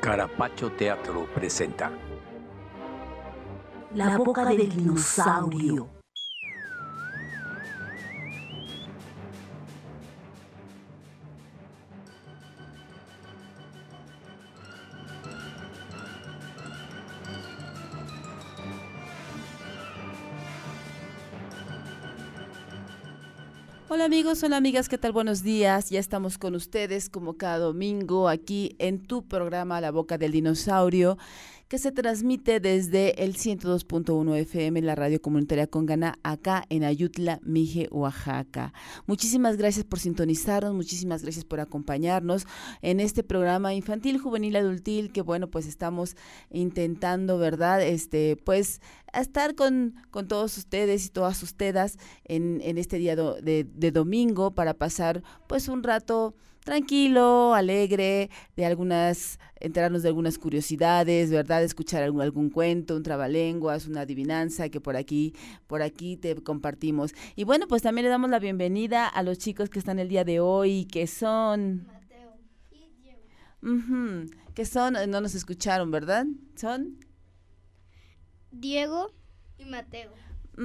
Carapacho Teatro presenta La boca del dinosaurio. Hola amigos, hola amigas, ¿qué tal? Buenos días. Ya estamos con ustedes como cada domingo aquí en tu programa La Boca del Dinosaurio, que se transmite desde el 102.1 FM, la radio comunitaria Congana, acá en Ayutla, Mije, Oaxaca. Muchísimas gracias por sintonizarnos, muchísimas gracias por acompañarnos en este programa infantil, juvenil, adultil, que bueno, pues estamos intentando, ¿verdad? Pues a estar con todos ustedes y todas ustedes en este día de domingo para pasar pues un rato tranquilo, alegre, enterarnos de algunas curiosidades, ¿verdad? Escuchar algún cuento, un trabalenguas, una adivinanza que por aquí te compartimos. Y bueno, pues también le damos la bienvenida a los chicos que están el día de hoy, que son Mateo y Diego. Que son, no nos escucharon, ¿verdad? Son Diego y Mateo.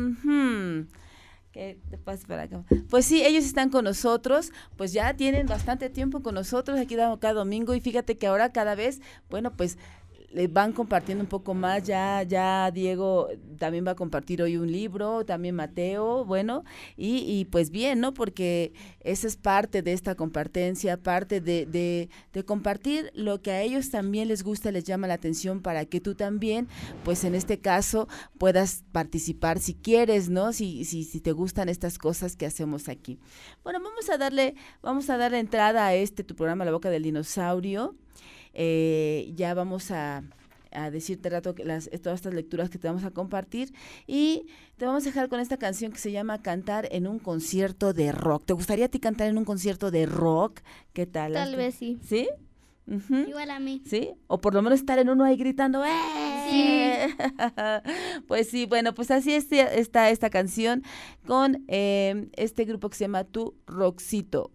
¿Qué te pasa para acá? Pues sí, ellos están con nosotros, pues ya tienen bastante tiempo con nosotros aquí cada domingo y fíjate que ahora cada vez, bueno, pues le van compartiendo un poco más, ya Diego también va a compartir hoy un libro, también Mateo, bueno, y pues bien, ¿no? Porque esa es parte de esta compartencia, parte de compartir lo que a ellos también les gusta, les llama la atención para que tú también, pues en este caso, puedas participar si quieres, ¿no? Si te gustan estas cosas que hacemos aquí. Bueno, vamos a darle entrada a tu programa La Boca del Dinosaurio. Ya vamos a decirte rato todas estas lecturas que te vamos a compartir y te vamos a dejar con esta canción que se llama Cantar en un concierto de rock. ¿Te gustaría a ti cantar en un concierto de rock? ¿Qué tal? Tal vez sí. ¿Sí? Uh-huh. Igual a mí. ¿Sí? O por lo menos estar en uno ahí gritando ¡eh! Sí. Pues sí, bueno, pues así está esta canción con este grupo que se llama Tu Rockcito.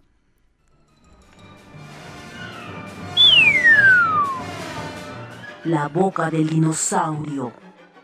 La boca del dinosaurio.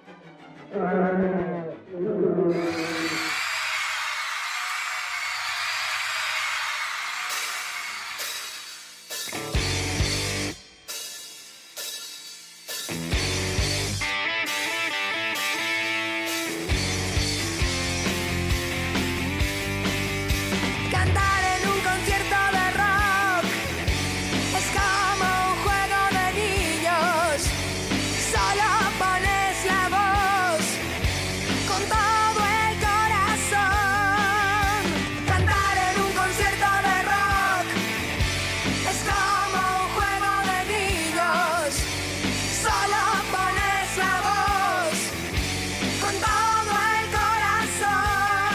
Cantar en un concierto de rock es como un juego de niños. Solo pones la voz con todo el corazón. Cantar en un concierto de rock es como un juego de niños. Solo pones la voz con todo el corazón.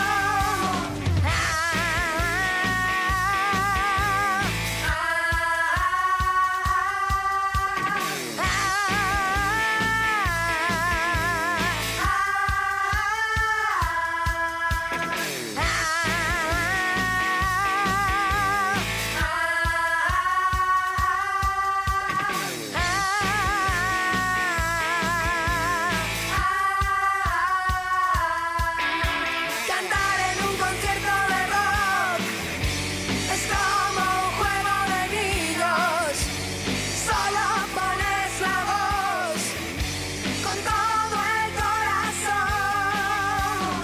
Cantar en un concierto de rock es como un juego de niños. Solo pones la voz con todo el corazón.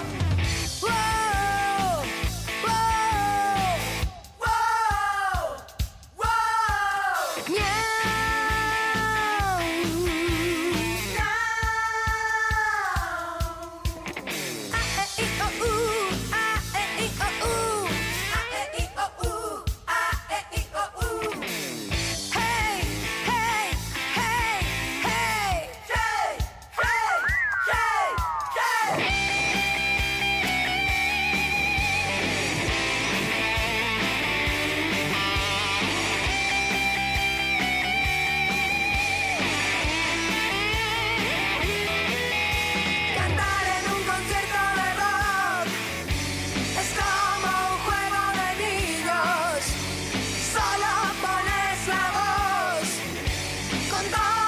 Wow, wow, wow, wow. Hey, hey, hey, hey, hey, hey, hey. Cantar en un concierto de rock es como un juego de niños. Solo pones la voz con todo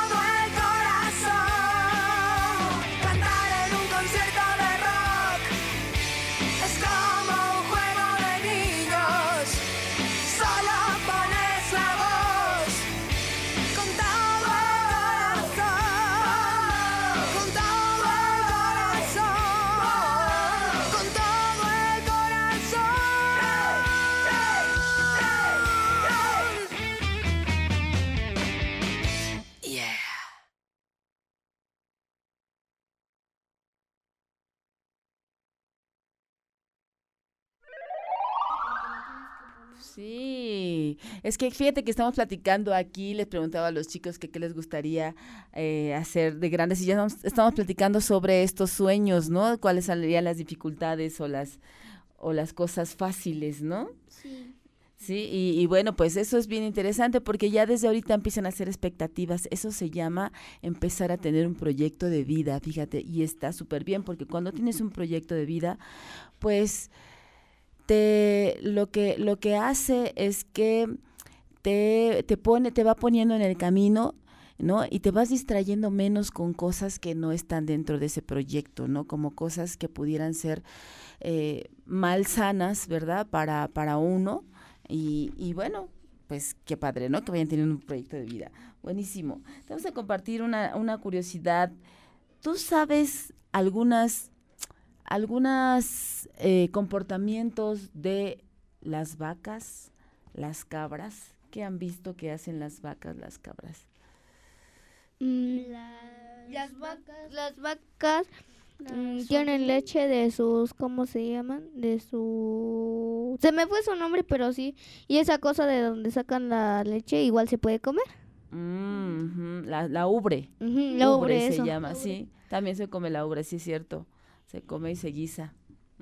Sí, es que fíjate que estamos platicando aquí, les preguntaba a los chicos que qué les gustaría hacer de grandes y ya estamos platicando sobre estos sueños, ¿no? Cuáles serían las dificultades o las cosas fáciles, ¿no? Sí. Sí, y bueno, pues eso es bien interesante porque ya desde ahorita empiezan a hacer expectativas. Eso se llama empezar a tener un proyecto de vida, fíjate, y está súper bien porque cuando tienes un proyecto de vida, pues lo que hace es que te va poniendo en el camino, ¿no? Y te vas distrayendo menos con cosas que no están dentro de ese proyecto, ¿no? Como cosas que pudieran ser malsanas, ¿verdad? Para uno. Y bueno, pues qué padre, ¿no? Que vayan teniendo un proyecto de vida. Buenísimo. Te vamos a compartir una curiosidad. ¿Tú sabes algunos comportamientos de las vacas, las cabras? ¿Qué han visto que hacen las vacas, las cabras? Las vacas tienen leche de sus, ¿cómo se llaman? Se me fue su nombre, pero sí. Y esa cosa de donde sacan la leche igual se puede comer. La ubre. La ubre, se eso. llama, sí. También se come la ubre, sí es cierto. Se come y se guisa.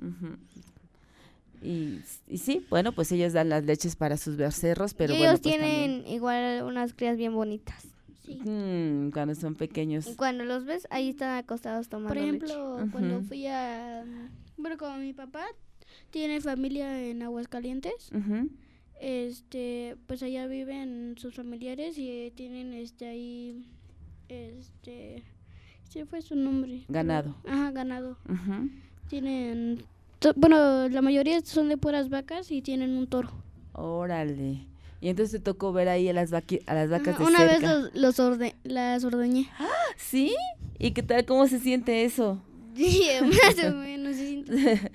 Y sí, bueno, pues ellos dan las leches para sus becerros, pero y bueno, ellos pues tienen igual unas crías bien bonitas. Sí. cuando son pequeños. Y cuando los ves, ahí están acostados tomando Por ejemplo, leche. cuando Ujú. fui bueno, como mi papá tiene familia en Aguascalientes, Ujú. pues allá viven sus familiares y tienen ahí, ¿sí fue su nombre? Ganado. Ajá, ganado. Ujú. Tienen, bueno, la mayoría son de puras vacas y tienen un toro. Órale. Y entonces te tocó ver ahí a las vacas Ajá, de una vez cerca. las ordeñé. ¿Sí? ¿Y qué tal? ¿Cómo se siente eso? Sí, más o menos, se siente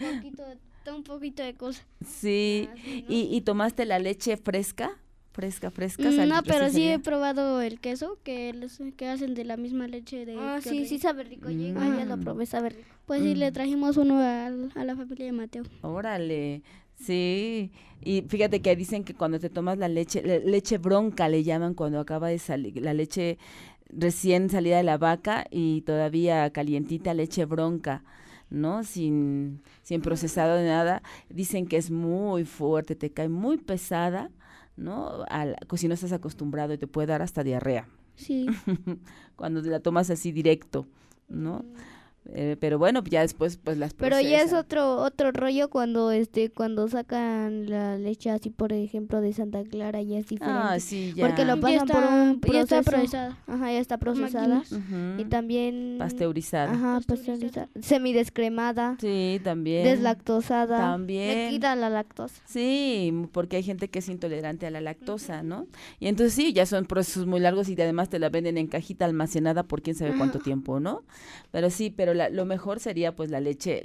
un poquito de cosa. Sí. sí, ¿no? ¿Y tomaste la leche fresca? Fresca. No, pero recién sí he salida? probado el queso que hacen de la misma leche de Ah, que sí, ordeñé. sí sabe rico. Yo Mm. igual ya lo probé, sabe rico. Pues sí, le trajimos uno a la familia de Mateo. Órale, sí. Y fíjate que dicen que cuando te tomas la leche bronca le llaman cuando acaba de salir, la leche recién salida de la vaca y todavía calientita, leche bronca, ¿no? Sin procesado de nada. Dicen que es muy fuerte, te cae muy pesada, ¿no? Si no estás acostumbrado y te puede dar hasta diarrea Sí. cuando la tomas así directo, ¿no? Pero bueno, ya después pues las Pero ya es procesan. otro rollo cuando cuando sacan la leche así, por ejemplo, de Santa Clara, ya es diferente. Ah, sí, ya. Porque lo Ya pasan por un ya está proceso. procesada. Ajá, ya está procesada. Máquinas. Ujú. Y también Pasteurizada. Ajá, Pasteurizada. semidescremada, Sí, también. deslactosada. También. Le quita la lactosa. Sí, porque hay gente que es intolerante a la lactosa, ¿no? Y entonces sí, ya son procesos muy largos y además te la venden en cajita almacenada por quién sabe cuánto tiempo, ¿no? Pero sí, pero lo mejor sería pues la leche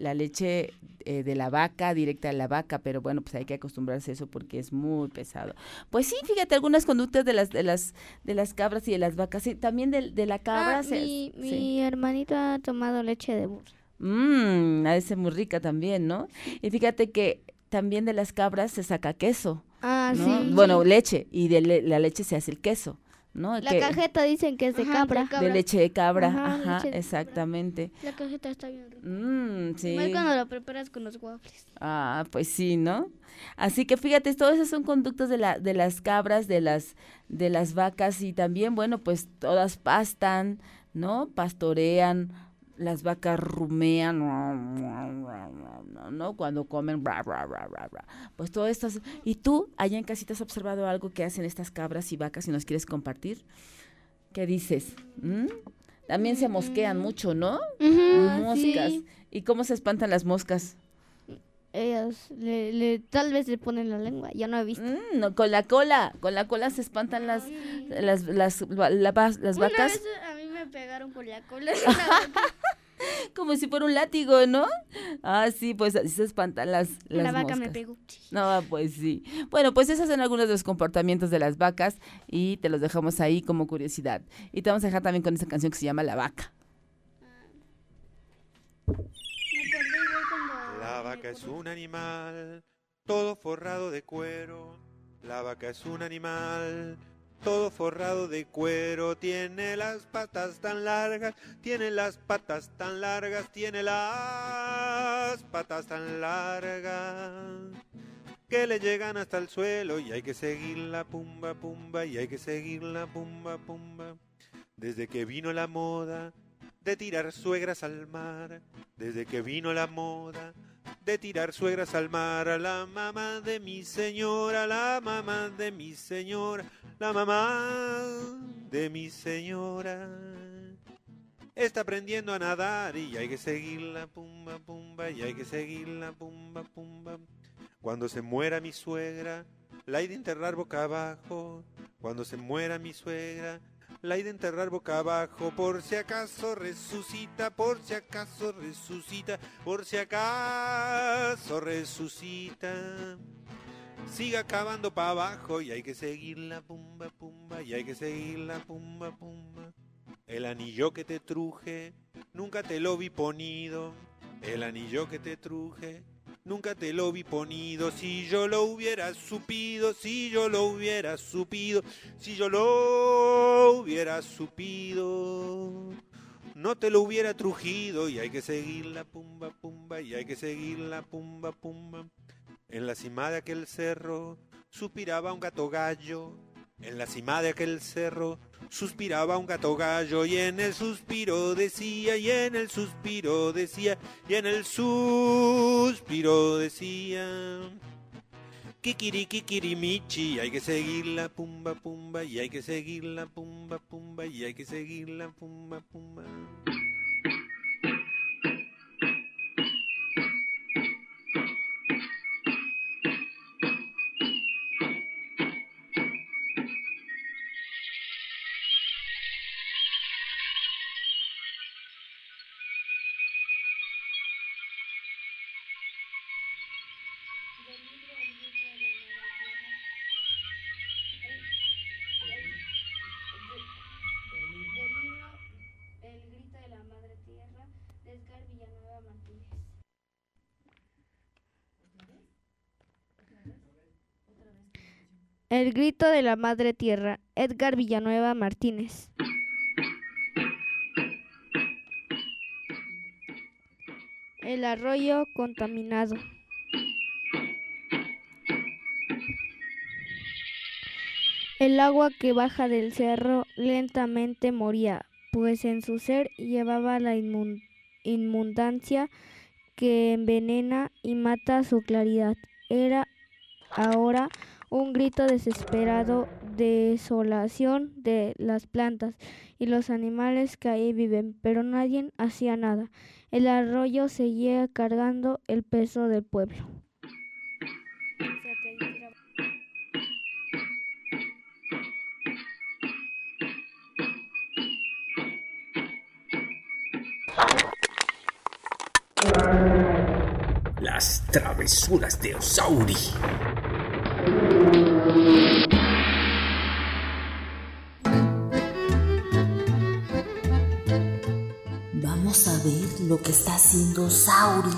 de la vaca, directa de la vaca, pero bueno, pues hay que acostumbrarse a eso porque es muy pesado. Pues sí, fíjate, algunas conductas de las cabras y de las vacas, sí, también de la cabra. Mi sí. hermanito ha tomado leche de burro. Ha de ser muy rica también, ¿no? Y fíjate que también de las cabras se saca queso, Ah, ¿no? sí. Bueno, leche, y de la leche se hace el queso, ¿no? La Que- cajeta dicen que es de Ajá, cabra. de cabra. de leche de cabra, Ajá, ajá, leche de cabra. exactamente. La cajeta está bien rica. Sí. Igual cuando lo preparas con los waffles. Ah, pues sí, ¿no? Así que fíjate, todas esas son conductas de las cabras, de las vacas y también, bueno, pues todas pastan, ¿no? Pastorean, las vacas rumean, ¿no? Cuando comen, pues todo esto. ¿Y tú, allá en casita, has observado algo que hacen estas cabras y vacas y nos quieres compartir? ¿Qué dices? También se mosquean mucho, ¿no? Moscas. sí. ¿Y cómo se espantan las moscas? Ellas tal vez le ponen la lengua, ya no he visto. No, con la cola se espantan las Una vacas vez a mí me pegaron con la cola. como si fuera un látigo, ¿no? Ah, sí, pues así se espantan las La vaca moscas. me pegó. No, pues sí. Bueno, pues esos son algunos de los comportamientos de las vacas y te los dejamos ahí como curiosidad. Y te vamos a dejar también con esa canción que se llama La Vaca. Me acordé igual cuando... La vaca es un animal, todo forrado de cuero. La vaca es un animal, todo forrado de cuero, tiene las patas tan largas, tiene las patas tan largas, tiene las patas tan largas, que le llegan hasta el suelo y hay que seguirla pumba pumba y hay que seguirla pumba pumba. Desde que vino la moda de tirar suegras al mar, desde que vino la moda de tirar suegras al mar, a la mamá de mi señora, la mamá de mi señora, la mamá de mi señora está aprendiendo a nadar y hay que seguirla pumba pumba y hay que seguirla pumba pumba. Cuando se muera mi suegra, la hay de enterrar boca abajo. Cuando se muera mi suegra, la hay de enterrar boca abajo, por si acaso resucita, por si acaso resucita, por si acaso resucita. Siga cavando para abajo y hay que seguirla pumba pumba y hay que seguirla pumba pumba. El anillo que te truje, nunca te lo vi ponido. El anillo que te truje, nunca te lo vi ponido. Si yo lo hubiera supido, si yo lo hubiera supido, si yo lo hubiera supido, no te lo hubiera trujido. Y hay que seguirla pumba pumba y hay que seguirla pumba pumba. En la cima de aquel cerro suspiraba un gato gallo. En la cima de aquel cerro suspiraba un gato gallo y en el suspiro decía, y en el suspiro decía, y en el suspiro decía, kikiri kikiri michi, hay que seguirla pumba pumba y hay que seguirla pumba pumba y hay que seguirla pumba pumba. El grito de la madre tierra, Edgar Villanueva Martínez. El arroyo contaminado. El agua que baja del cerro lentamente moría, pues en su ser llevaba la inmundancia que envenena y mata su claridad. Era ahora un grito desesperado, desolación de las plantas y los animales que ahí viven, pero nadie hacía nada. El arroyo seguía cargando el peso del pueblo. Las travesuras de Osauri. Vamos a ver lo que está haciendo Osauri.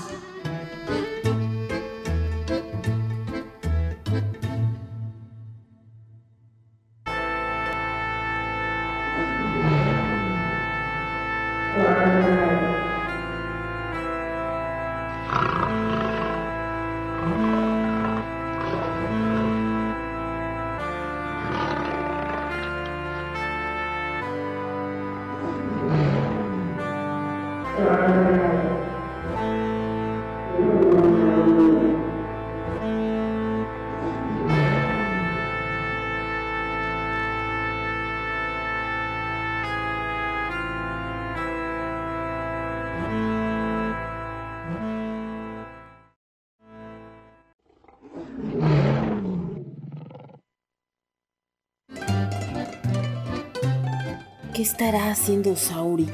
¿Qué estará haciendo Osauri?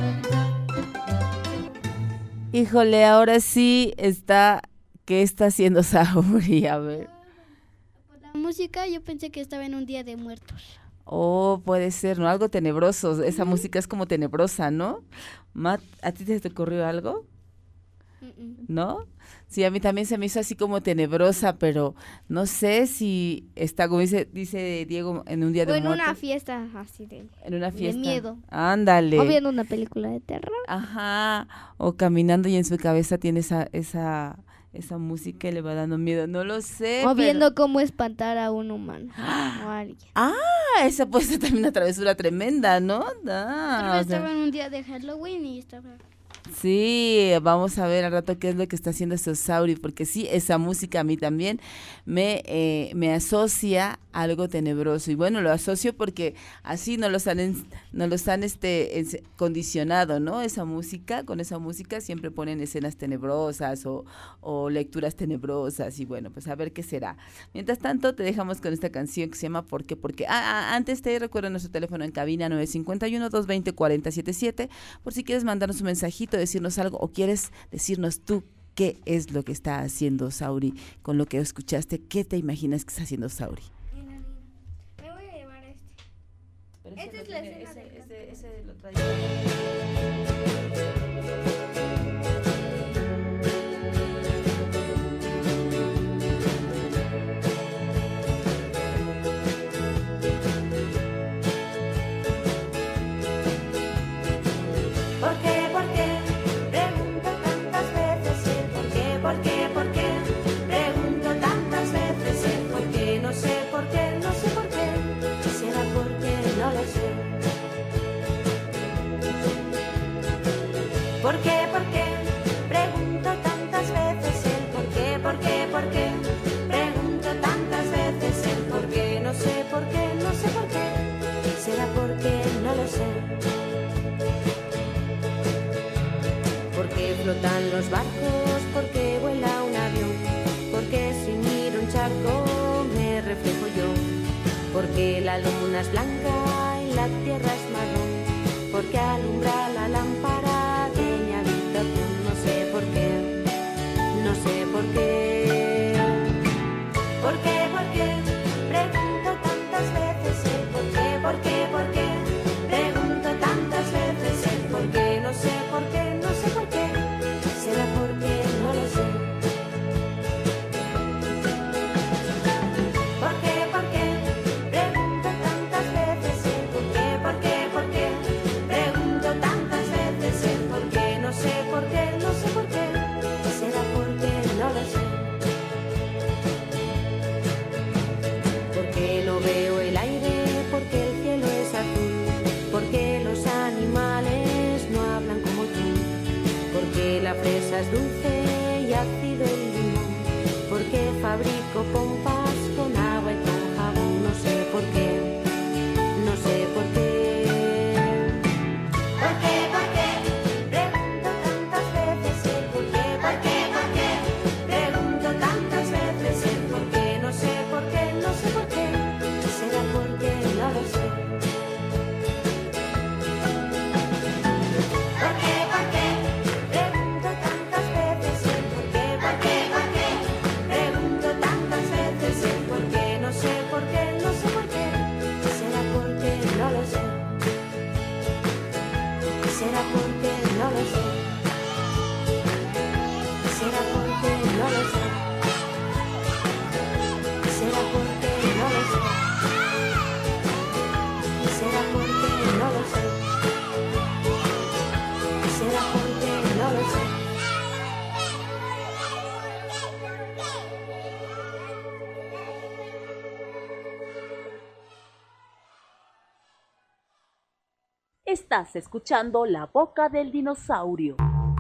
Híjole, ahora sí está. ¿Qué está haciendo Osauri? A ver. Por la música yo pensé que estaba en un Día de Muertos. Oh, puede ser, ¿no? Algo tenebroso. Esa música es como tenebrosa, ¿no? Matt, ¿a ti te ocurrió algo? ¿no? Sí, a mí también se me hizo así como tenebrosa, pero no sé si está, como dice Diego, en un día de O en muertos. una fiesta así En una fiesta. de miedo. Ándale. O viendo una película de terror. Ajá, o caminando y en su cabeza tiene esa música y le va dando miedo, no lo sé. O pero- viendo cómo espantar a un humano o a alguien. Esa puede ser también una travesura tremenda, ¿no? Tal O vez sea, estaba en un día de Halloween y estaba... sí, vamos a ver al rato qué es lo que está haciendo Sauri, porque sí, esa música a mí también me asocia a algo tenebroso. Y bueno, lo asocio porque así nos los han condicionado, ¿no? Con esa música siempre ponen escenas tenebrosas o lecturas tenebrosas, y bueno, pues a ver qué será. Mientras tanto, te dejamos con esta canción que se llama ¿Por qué? Porque antes te recuerdo nuestro teléfono en cabina 951-220-4077, por si quieres mandarnos un mensajito, decirnos algo o quieres decirnos tú qué es lo que está haciendo Sauri con lo que escuchaste, qué te imaginas que está haciendo Sauri. Me voy a llevar este. Esta es la escena de ¿Por qué? ¿Por qué? Pregunto tantas veces el por qué, por qué, por qué. Pregunto tantas veces el por qué, no sé por qué, no sé por qué. Será porque no lo sé. ¿Por qué? ¿Por qué? Pregunto tantas veces el por qué, por qué, por qué. Pregunto tantas veces el por qué, no sé por qué, no sé por qué. Será porque no lo sé. ¿Por qué flotan los barcos? ¿Por qué vuela un avión? ¿Por qué si miro un charco me reflejo yo? ¿Por qué la luna es blanca y la tierra es marrón? ¿Por qué alumbra la lámpara de mi habitación? No sé por qué, no sé por qué. ¿Por qué? ¿Por qué? Pregunto tantas veces el por qué, por qué, por qué. Pregunto tantas veces el por qué, no sé por qué, no sé por qué. Será porque no lo sé. ¿Por qué? ¿Por qué? Pregunto tantas veces el por qué, por qué, por qué. Pregunto tantas veces el por qué, no sé por qué, no sé por qué. Será porque no lo sé. ¿Por qué no veo el aire? ¿Por qué el cielo es azul? ¿Por qué los animales no hablan como tú? ¿Por qué la fresa es dulce y ácido el limón? ¿Por qué fabrico pompas con agua y con jabón? No sé por qué, no sé por qué. ¿Por qué? ¿Por qué? Pregunto tantas veces el por qué, por qué, por qué. Pregunto tantas veces el por qué, no sé por qué, no sé por qué. Será porque no lo sé. ¿Por qué? ¿Por qué? Pregunto tantas veces el por qué, por qué, por qué. Pregunto tantas veces el por qué, no sé por qué, no sé por qué. Será porque no lo sé. Será porque no lo sé. Será porque no lo sé. Será porque no lo sé. Será porque no lo sé. Será porque no lo sé. Estás escuchando La Boca del Dinosaurio.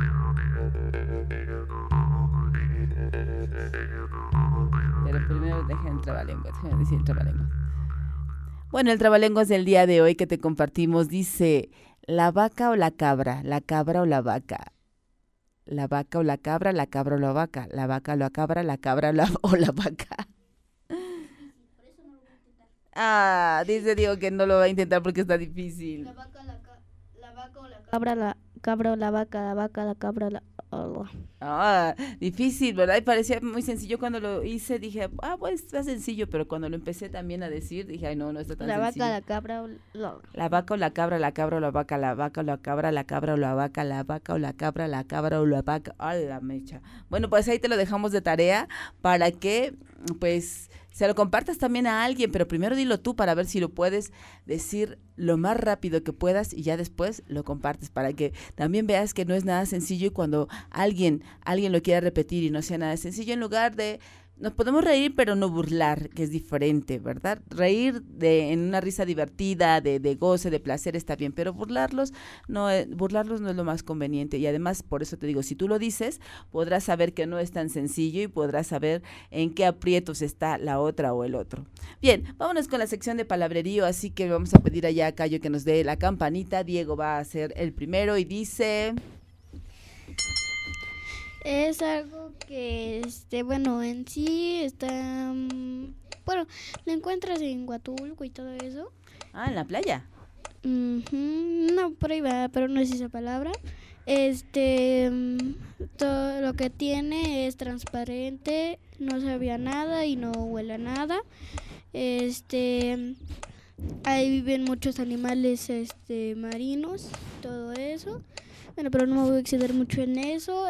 Pero primero dejen el trabalenguas, déjenme decir el trabalenguas. Bueno, el trabalenguas del día de hoy que te compartimos dice: ¿la vaca o la cabra? ¿La cabra o la vaca? ¿La vaca o la cabra? ¿La cabra o la vaca? ¿La vaca o la cabra? ¿La cabra o la vaca? Dice Diego que no lo va a intentar porque está difícil. La vaca o la cabra, la cabra o la vaca, la vaca, la cabra Difícil, ¿verdad? Y parecía muy sencillo cuando lo hice, dije, pues está sencillo, pero cuando lo empecé también a decir, dije, ay, no está tan La sencillo. vaca, la cabra o La vaca o la cabra, la cabra o la vaca, la vaca o la cabra, la cabra o la vaca, la vaca o la cabra, la cabra o la vaca. ¡A la mecha! Bueno, pues ahí te lo dejamos de tarea para que, pues, se lo compartas también a alguien, pero primero dilo tú para ver si lo puedes decir lo más rápido que puedas y ya después lo compartes para que también veas que no es nada sencillo y cuando alguien lo quiera repetir y no sea nada sencillo, en lugar de nos podemos reír pero no burlar, que es diferente, ¿verdad? Reír en una risa divertida, de goce, de placer está bien, pero burlarlos no es lo más conveniente y además por eso te digo, si tú lo dices, podrás saber que no es tan sencillo y podrás saber en qué aprietos está la otra o el otro. Bien, vámonos con la sección de palabrerío, así que vamos a pedir allá a Cayo que nos dé la campanita. Diego va a ser el primero y dice... Es algo que, bueno, en sí está, bueno, lo encuentras en Huatulco y todo eso. En la playa. No, por ahí va, pero no es esa palabra. Todo lo que tiene es transparente, no sabe a nada y no huele a nada. Ahí viven muchos animales, marinos, todo eso. Bueno, pero no me voy a exceder mucho en eso.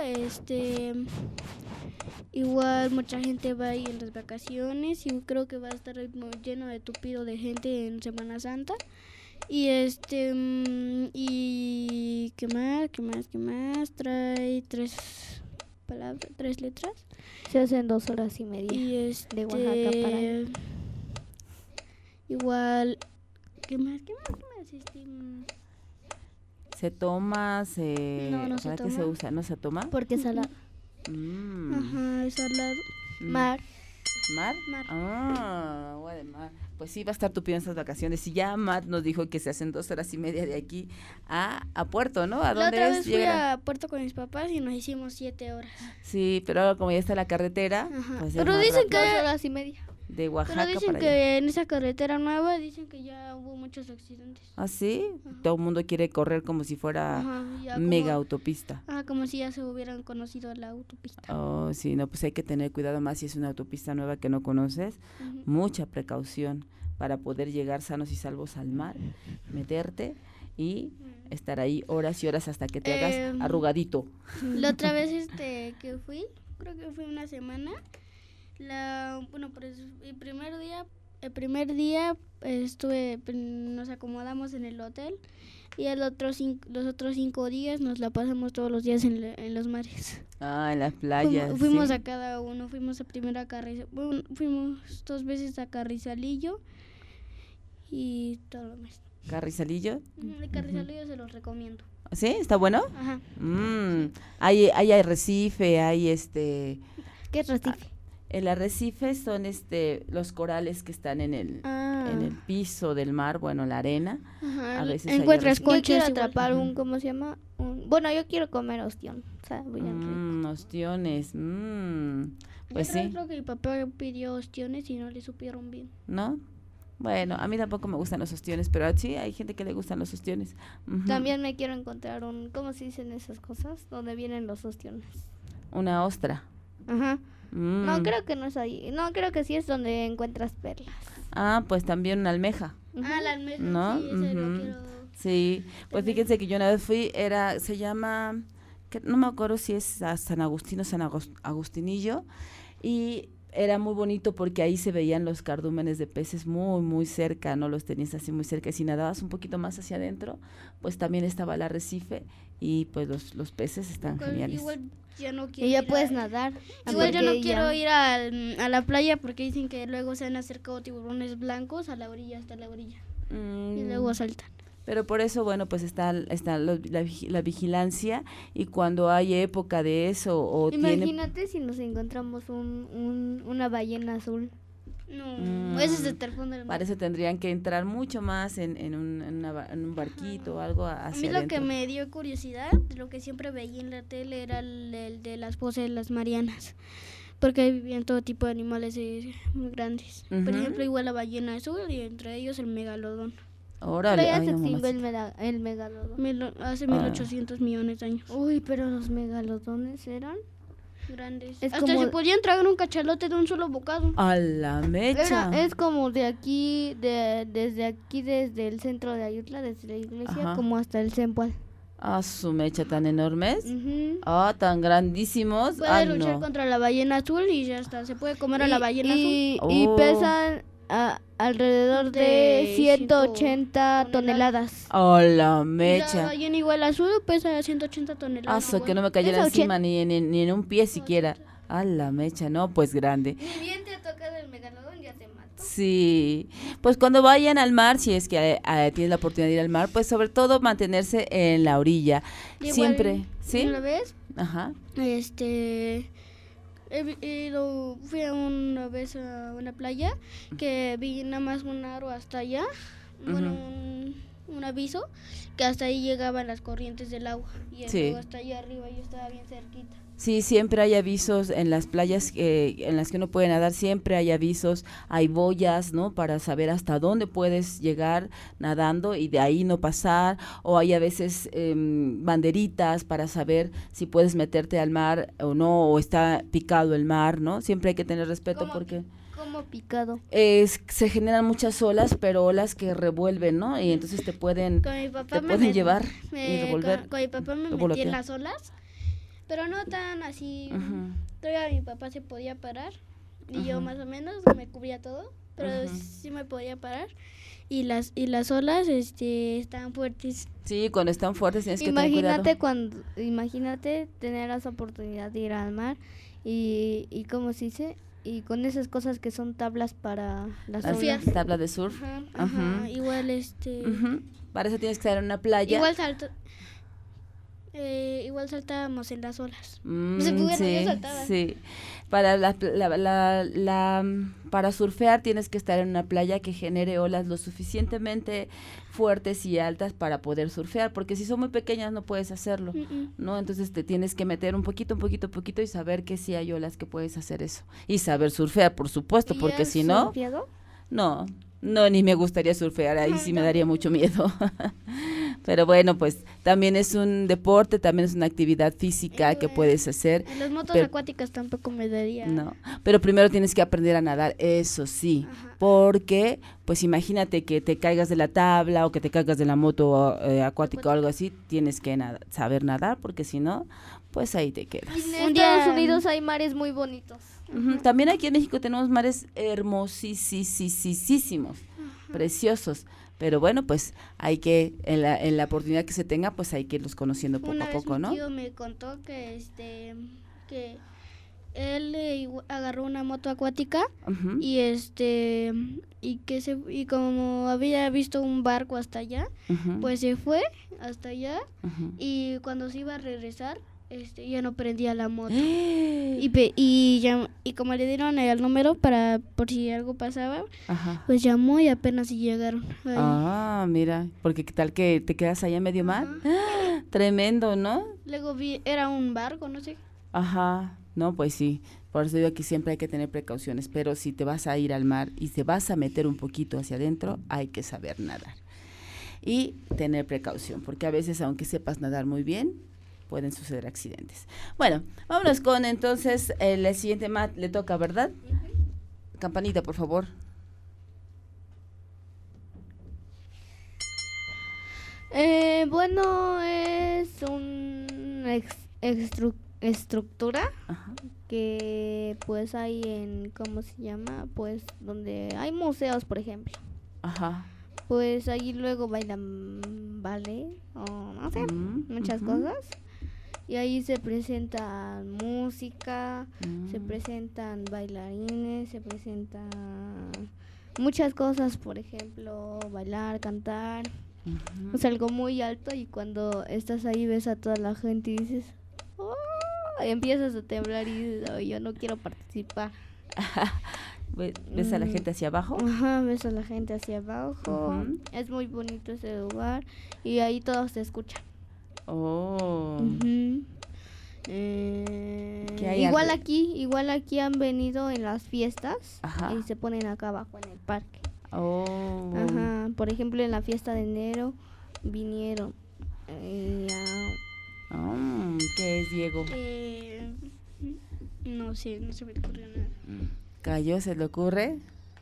Igual mucha gente va ahí en las vacaciones y creo que va a estar lleno de tupido de gente en Semana Santa. Y y ¿qué más? Trae 3 palabras, 3 letras. Se hacen 2 horas y media Y de Oaxaca para allá. Igual, ¿qué más? Se toma, No se ¿para qué toma. se usa? ¿No se toma? Porque es salado. Ajá, es al lado. Mar. ¿Mar? Agua de mar. Pues sí, va a estar tu en estas vacaciones. Y ya Matt nos dijo que se hacen 2 horas y media de aquí a Puerto, ¿no? ¿A La dónde otra es? vez fui a Puerto con mis papás y nos hicimos 7 horas. Sí, pero ahora como ya está la carretera, Ajá. pues es Pero más dicen rápido. 2 horas y media. De Oaxaca Pero dicen para allá. que en esa carretera nueva dicen que ya hubo muchos accidentes. ¿Ah, sí? Ajá. Todo el mundo quiere correr como si fuera Ajá, ya mega autopista. como si ya se hubieran conocido la autopista. Oh, sí, no, pues hay que tener cuidado más si es una autopista nueva que no conoces. Ujú. Mucha precaución para poder llegar sanos y salvos al mar, meterte y estar ahí horas y horas hasta que te hagas arrugadito. La otra vez que fui, creo que fue una semana. Pues el primer día nos acomodamos en el hotel y los otros 5 días nos la pasamos todos los días en los mares. En las playas. Fuimos sí. a cada uno, fuimos fuimos 2 veces a Carrizalillo y todo lo demás. ¿Carrizalillo? El Carrizalillo se los recomiendo. ¿Sí? ¿Está bueno? Ajá. Hay arrecife, hay ¿Qué es recife? El arrecife son los corales que están en el piso del mar, bueno, la arena. Ajá. A veces hay Encuentras arrecife. Yo quiero conchas igual. atrapar ¿cómo se llama? Bueno, yo quiero comer ostión. O sea, bien rico. Ostiones. Pues Otra vez sí, creo que mi papá pidió ostiones y no le supieron bien. ¿no? Bueno, a mí tampoco me gustan los ostiones, pero sí hay gente que le gustan los ostiones. Ujú. También me quiero encontrar ¿cómo se dicen esas cosas? ¿Dónde vienen los ostiones? Una ostra. Ajá. No, Mm. creo que no es ahí. No, creo que sí es donde encuentras perlas. Pues también una almeja. La almeja, ¿No? sí, ese lo Ujú. quiero. Sí, pues También. fíjense que yo una vez fui, se llama, que no me acuerdo si es a San Agustín o Agustinillo, y era muy bonito porque ahí se veían los cardúmenes de peces muy, muy cerca, no los tenías así muy cerca, y si nadabas un poquito más hacia adentro, pues también estaba el arrecife, y pues los peces están geniales. Igual ya no quiero Y ya ir puedes nadar. Igual yo no porque quiero ya- ir a la playa porque dicen que luego se han acercado tiburones blancos a la orilla, hasta la orilla. Y luego saltan. Pero por eso, bueno, pues está la vigilancia, y cuando hay época de eso, o tiene... Imagínate si nos encontramos una ballena azul. No, ese es hasta el fondo del mar. Para eso tendrían que entrar mucho más en un barquito o algo A hacia mí lo que adentro. me dio curiosidad, lo que siempre veía en la tele, era el de las fosas de las Marianas. Porque ahí vivían todo tipo de animales muy grandes. Por Ujú. ejemplo, igual la ballena azul y entre ellos el megalodón. Órale, Pero ya ay, se no, extinguió mamacita. el megalodón. Hace 1800 millones de años. Uy, pero los megalodones eran... Grandes. Es Hasta como- se podían tragar un cachalote de un solo bocado. A la mecha. Es como de aquí, desde el centro de Ayutla, desde la iglesia, Ajá. como hasta el Zempoal. Ah, su mecha, tan enormes. Ujú. Ah, tan grandísimos. Puede Ah, luchar no. contra la ballena azul y ya está. Se puede comer a la ballena azul. Y Oh. pesan alrededor de De 180 toneladas. A la Y la mecha. ballena igual azul pesa 180 Ah, toneladas. su, que igual. no me cayera Pesa encima ni en un pie siquiera. A la mecha, no, pues grande. Ni bien te toca del megalodón, ya te mato. Sí, pues cuando vayan al mar, si es que tienes la oportunidad de ir al mar, pues sobre todo mantenerse en la orilla. Igual, Siempre, ¿sí? Una vez, Ajá. fui una vez a una playa que vi nada más un aro hasta allá, bueno, un aviso que hasta ahí llegaban las corrientes del agua y Sí. luego hasta allá arriba yo estaba bien cerquita. Sí, siempre hay avisos en las playas en las que uno puede nadar, siempre hay avisos, hay boyas, ¿no? Para saber hasta dónde puedes llegar nadando y de ahí no pasar, o hay a veces banderitas para saber si puedes meterte al mar o no, o está picado el mar, ¿no? Siempre hay que tener respeto ¿Cómo? porque Como picado. se generan muchas olas, pero olas que revuelven, ¿no? Y entonces te pueden Con mi papá llevar y revolver. con mi papá me metí revolotear. en las olas, pero no tan así. Ujú. Todavía mi papá se podía parar y yo más o menos me cubría todo, pero sí me podía parar. Y las olas estaban fuertes. Sí, cuando están fuertes tienes que tener cuidado. Imagínate tener esa oportunidad de ir al mar y ¿cómo se dice? Y con esas cosas que son tablas para las Las olas. tablas de surf. Ajá, Ujú. igual Ujú. Para eso tienes que estar en una playa. igual saltábamos en las olas. Mm, Bueno, yo sí, saltaba. sí. Para surfear tienes que estar en una playa que genere olas lo suficientemente fuertes y altas para poder surfear, porque si son muy pequeñas no puedes hacerlo, ¿no? Entonces te tienes que meter un poquito y saber que sí hay olas que puedes hacer eso. Y saber surfear, por supuesto, ¿Y porque has si no, surfeado? no, ni me gustaría surfear, ahí sí me daría mucho miedo. Pero bueno, pues también es un deporte, también es una actividad física que puedes hacer. En las motos Pero- acuáticas tampoco me daría. No, pero primero tienes que aprender a nadar, eso sí, porque pues imagínate que te caigas de la tabla o que te caigas de la moto acuática o algo así, tienes que saber nadar, porque si no, pues ahí te quedas. En Un día- Estados Unidos hay mares muy bonitos. Ujú. También aquí en México tenemos mares hermosísimos, preciosos, pero bueno, pues hay que, en la oportunidad que se tenga, pues hay que irlos conociendo poco Una a vez poco, mi ¿no? tío me contó que que él agarró una moto acuática Ujú. y como había visto un barco hasta allá, Ujú. pues se fue hasta allá Ujú. y cuando se iba a regresar, ya no prendía la moto. ¡Eh! Y como le dieron el número por si algo pasaba, Ajá. pues llamó y apenas si llegaron. Ahí. Ah, mira, porque qué tal que te quedas allá en medio mar. ¡Ah! Tremendo, ¿no? Luego era un barco, no sé. Ajá, no, pues sí. Por eso digo que siempre hay que tener precauciones, pero si te vas a ir al mar y te vas a meter un poquito hacia adentro, hay que saber nadar. Y tener precaución, porque a veces aunque sepas nadar muy bien, pueden suceder accidentes. Bueno, vámonos con entonces el siguiente le toca, ¿verdad? Campanita, por favor. Bueno, es una estructura Ajá. que pues hay en, ¿cómo se llama? Pues donde hay museos, por ejemplo. Ajá. Pues ahí luego bailan ballet o no sé, muchas cosas. Y ahí se presentan música, se presentan bailarines, se presentan muchas cosas, por ejemplo, bailar, cantar. Es algo muy alto y cuando estás ahí ves a toda la gente y dices, "Oh", y empiezas a temblar y dices, "Oh, yo no quiero participar". ¿Ves a la gente hacia abajo? Ajá, ves a la gente hacia abajo. Ujú. Es muy bonito ese lugar y ahí todos te escuchan. Oh. Ujú. ¿Qué hay Igual aquí han venido en las fiestas Ajá. y se ponen acá abajo en el parque. Oh. Ajá, por ejemplo, en la fiesta de enero vinieron. ¿Qué es, Diego? No sé, no se me ocurrió nada. ¿Cayo se le ocurre?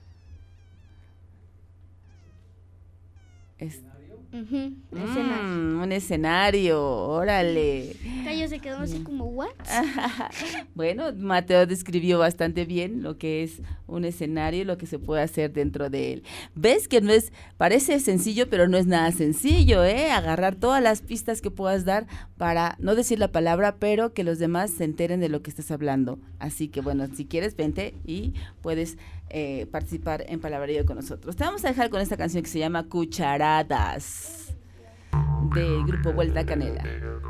Un escenario, órale. Cayo se quedó así como, ¿what? Bueno, Mateo describió bastante bien lo que es un escenario y lo que se puede hacer dentro de él. ¿Ves que no es, parece sencillo, pero no es nada sencillo, agarrar todas las pistas que puedas dar para no decir la palabra, pero que los demás se enteren de lo que estás hablando. Así que bueno, si quieres, vente y puedes participar en Palabrerío con nosotros. Te vamos a dejar con esta canción que se llama Cucharadas, del grupo Vuelta Canela.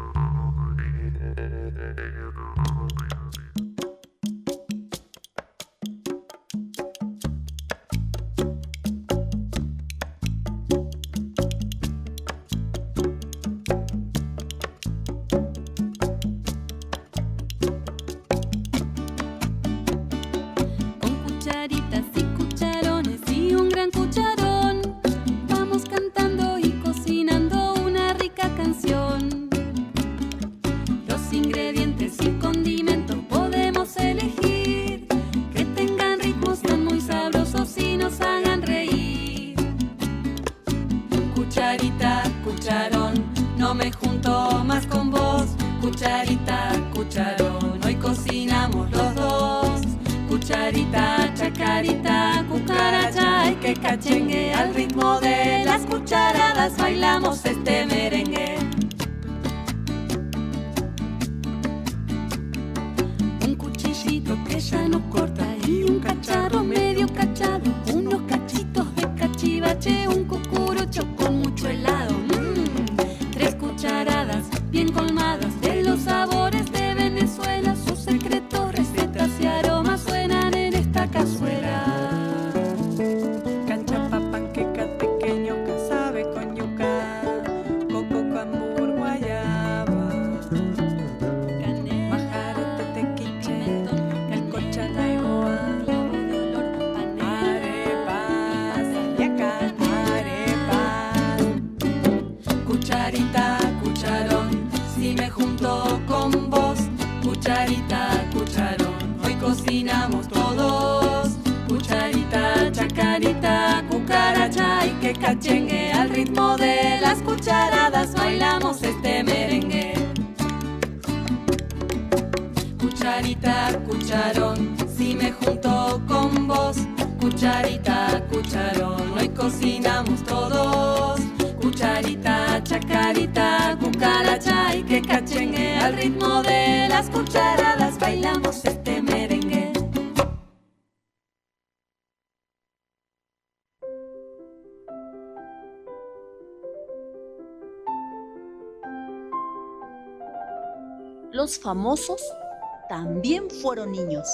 Los famosos también fueron niños.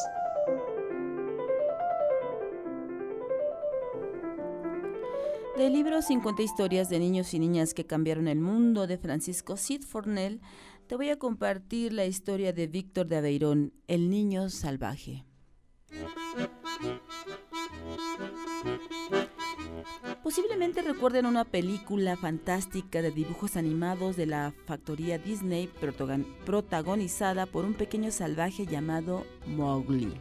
Del libro 50 historias de niños y niñas que cambiaron el mundo de Francisco Cid Fornell, te voy a compartir la historia de Víctor de Aveirón, el niño salvaje. Posiblemente recuerden una película fantástica de dibujos animados de la factoría Disney protagonizada por un pequeño salvaje llamado Mowgli.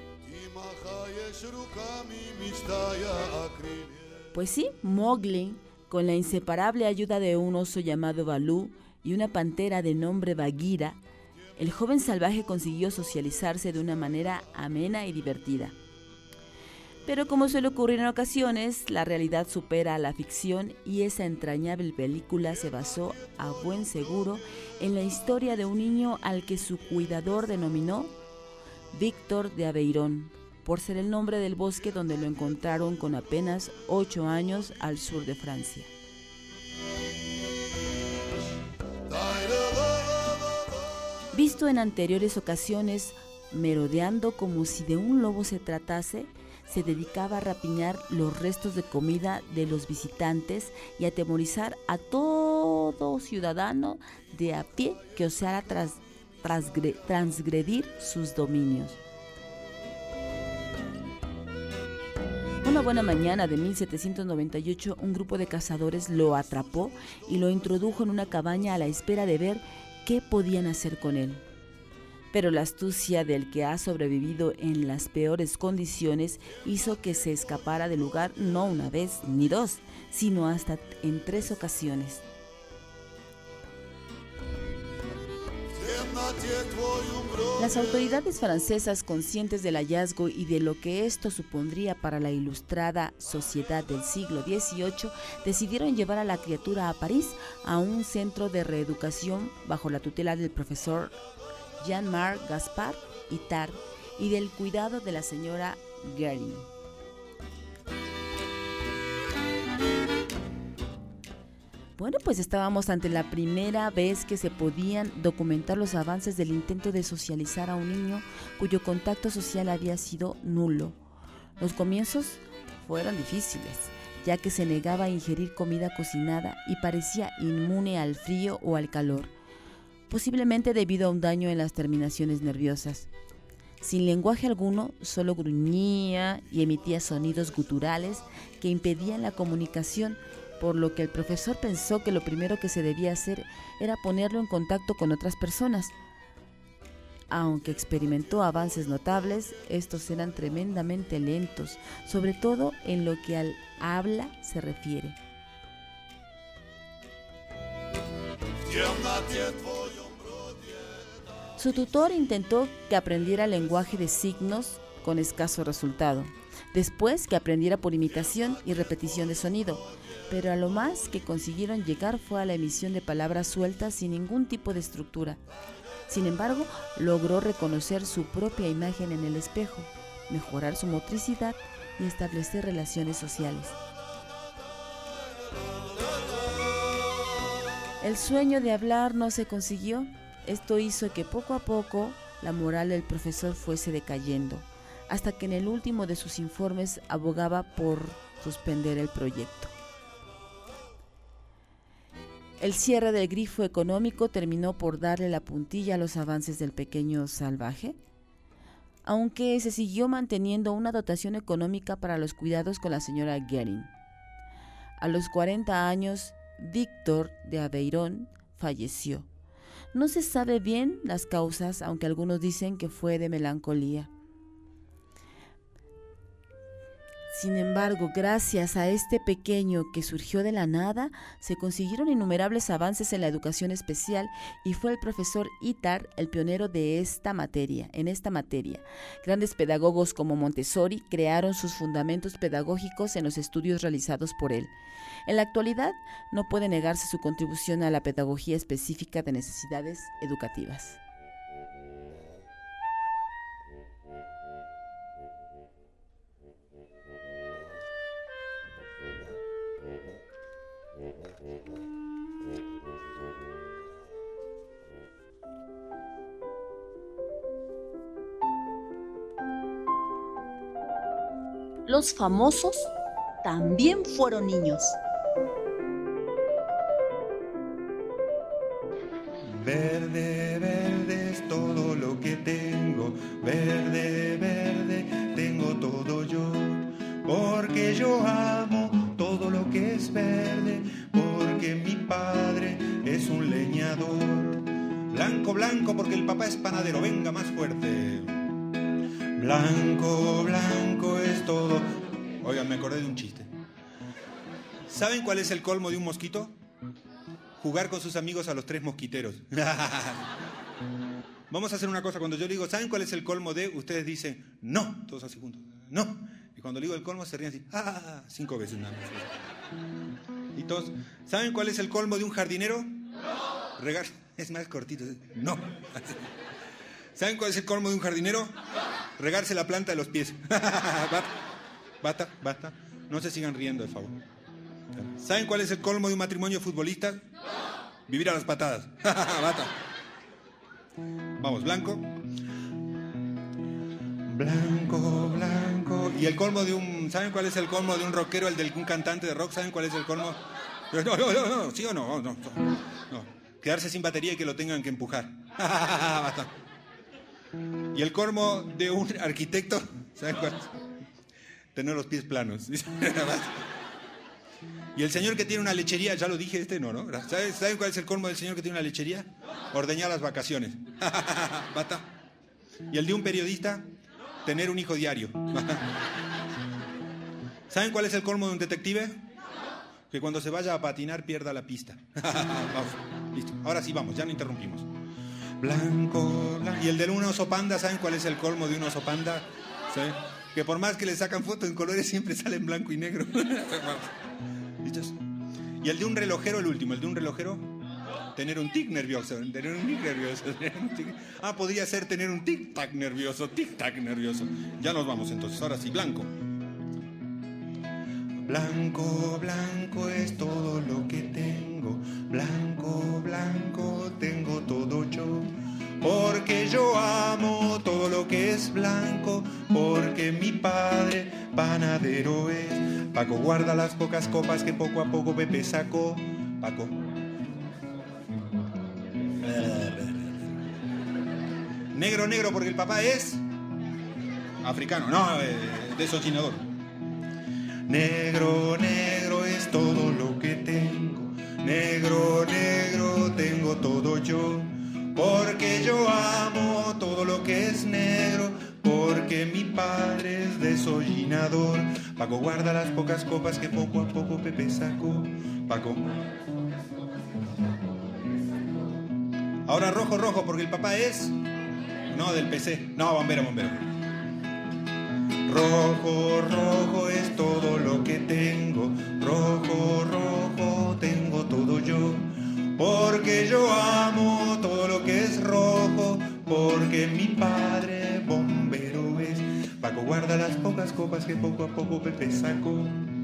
Pues sí, Mowgli, con la inseparable ayuda de un oso llamado Balú y una pantera de nombre Bagheera, el joven salvaje consiguió socializarse de una manera amena y divertida. Pero como suele ocurrir en ocasiones, la realidad supera a la ficción y esa entrañable película se basó a buen seguro en la historia de un niño al que su cuidador denominó Víctor de Aveirón, por ser el nombre del bosque donde lo encontraron con apenas 8 años al sur de Francia. Visto en anteriores ocasiones, merodeando como si de un lobo se tratase, se dedicaba a rapiñar los restos de comida de los visitantes y a atemorizar a todo ciudadano de a pie que osara transgredir sus dominios. Una buena mañana de 1798, un grupo de cazadores lo atrapó y lo introdujo en una cabaña a la espera de ver qué podían hacer con él. Pero la astucia del que ha sobrevivido en las peores condiciones hizo que se escapara del lugar no una vez ni dos, sino hasta en 3 ocasiones. Las autoridades francesas, conscientes del hallazgo y de lo que esto supondría para la ilustrada sociedad del siglo XVIII, decidieron llevar a la criatura a París, a un centro de reeducación bajo la tutela del profesor Jean-Marc Gaspard Itard y del cuidado de la señora Guerin. Bueno, pues estábamos ante la primera vez que se podían documentar los avances del intento de socializar a un niño cuyo contacto social había sido nulo. Los comienzos fueron difíciles, ya que se negaba a ingerir comida cocinada y parecía inmune al frío o al calor, posiblemente debido a un daño en las terminaciones nerviosas. Sin lenguaje alguno, solo gruñía y emitía sonidos guturales que impedían la comunicación, por lo que el profesor pensó que lo primero que se debía hacer era ponerlo en contacto con otras personas. Aunque experimentó avances notables, estos eran tremendamente lentos, sobre todo en lo que al habla se refiere. Su tutor intentó que aprendiera el lenguaje de signos con escaso resultado. Después que aprendiera por imitación y repetición de sonido, pero a lo más que consiguieron llegar fue a la emisión de palabras sueltas sin ningún tipo de estructura. Sin embargo, logró reconocer su propia imagen en el espejo, mejorar su motricidad y establecer relaciones sociales. El sueño de hablar no se consiguió. Esto hizo que poco a poco la moral del profesor fuese decayendo, hasta que en el último de sus informes abogaba por suspender el proyecto. El cierre del grifo económico terminó por darle la puntilla a los avances del pequeño salvaje, aunque se siguió manteniendo una dotación económica para los cuidados con la señora Guerin. A los 40 años, Víctor de Aveyron falleció. No se sabe bien las causas, aunque algunos dicen que fue de melancolía. Sin embargo, gracias a este pequeño que surgió de la nada, se consiguieron innumerables avances en la educación especial y fue el profesor Itard el pionero de esta materia. Grandes pedagogos como Montessori crearon sus fundamentos pedagógicos en los estudios realizados por él. En la actualidad, no puede negarse su contribución a la pedagogía específica de necesidades educativas. Los famosos también fueron niños. Verde, verde es todo lo que tengo, verde, verde tengo todo yo, porque yo amo todo lo que es verde, porque mi padre es un leñador. Blanco, blanco, porque el papá es panadero, venga más fuerte. Blanco, blanco es todo. Oigan, me acordé de un chiste. ¿Saben cuál es el colmo de un mosquito? Jugar con sus amigos a los 3 mosquiteros. Vamos a hacer una cosa. Cuando yo digo, ¿saben cuál es el colmo de? Ustedes dicen, no. Todos así juntos. No. Y cuando digo el colmo se ríen así. 5 veces nada más. Y todos, ¿saben cuál es el colmo de un jardinero? No. Regar. Es más cortito. No. ¿Saben cuál es el colmo de un jardinero? Regarse la planta de los pies. Basta. No se sigan riendo, de favor. ¿Saben cuál es el colmo de un matrimonio de futbolistas? No. Vivir a las patadas. Basta. Vamos, blanco. Blanco, blanco. Y el colmo de un... ¿Saben cuál es el colmo de un rockero, un cantante de rock? ¿Saben cuál es el colmo? No, ¿sí o no? No. Quedarse sin batería y que lo tengan que empujar. Basta. Y el colmo de un arquitecto, ¿saben cuál? tener los pies planos. Y el señor que tiene una lechería, ya lo dije, ¿no? ¿Saben cuál es el colmo del señor que tiene una lechería? Ordeñar las vacaciones. Bata. Y el de un periodista, tener un hijo diario. ¿Saben cuál es el colmo de un detective? Que cuando se vaya a patinar pierda la pista. Vamos, listo. Ahora sí, vamos, ya no interrumpimos. Blanco, blanco. Y el del un oso panda, ¿saben cuál es el colmo de un oso panda? ¿Saben? Que por más que le sacan fotos en colores, siempre sale en blanco y negro. ¿Listos? Y el de un relojero, el último, el de un relojero, tener un tic nervioso. Podría ser tener un tic-tac nervioso, tic-tac nervioso. Ya nos vamos entonces, ahora sí, blanco. Blanco, blanco es todo lo que tengo. Blanco, blanco tengo todo yo. Porque yo amo todo lo que es blanco. Porque mi padre panadero es. Paco guarda las pocas copas que poco a poco Pepe sacó. Paco. Negro, negro porque el papá es africano, no, desollinador. Negro, negro es todo lo que tengo. Negro, negro tengo todo yo. Porque yo amo todo lo que es negro. Porque mi padre es desollinador. Paco guarda las pocas copas que poco a poco Pepe sacó. Paco. Ahora rojo, rojo porque el papá es... No, del PC. No, bombero, bombero. Rojo, rojo es todo lo que tengo. Rojo, rojo tengo todo yo. Porque yo amo todo lo que es rojo. Porque mi padre bombero es. Paco guarda las pocas copas que poco a poco Pepe sacó.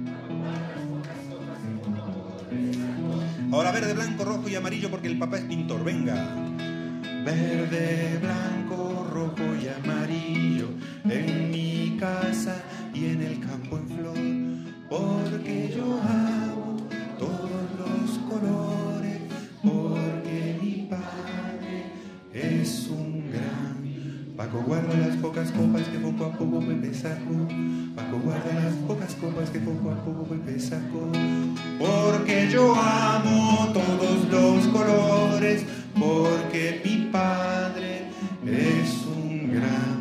Ahora verde, blanco, rojo y amarillo porque el papá es pintor. Venga. Verde, blanco, rojo y amarillo, en mi casa y en el campo en flor, porque yo amo todos los colores, porque mi padre es un gran. Paco guarda las pocas copas que poco a poco Pepe sacó. Paco guarda las pocas copas que poco a poco Pepe sacó. Porque yo amo todos los colores, porque mi padre es un gran.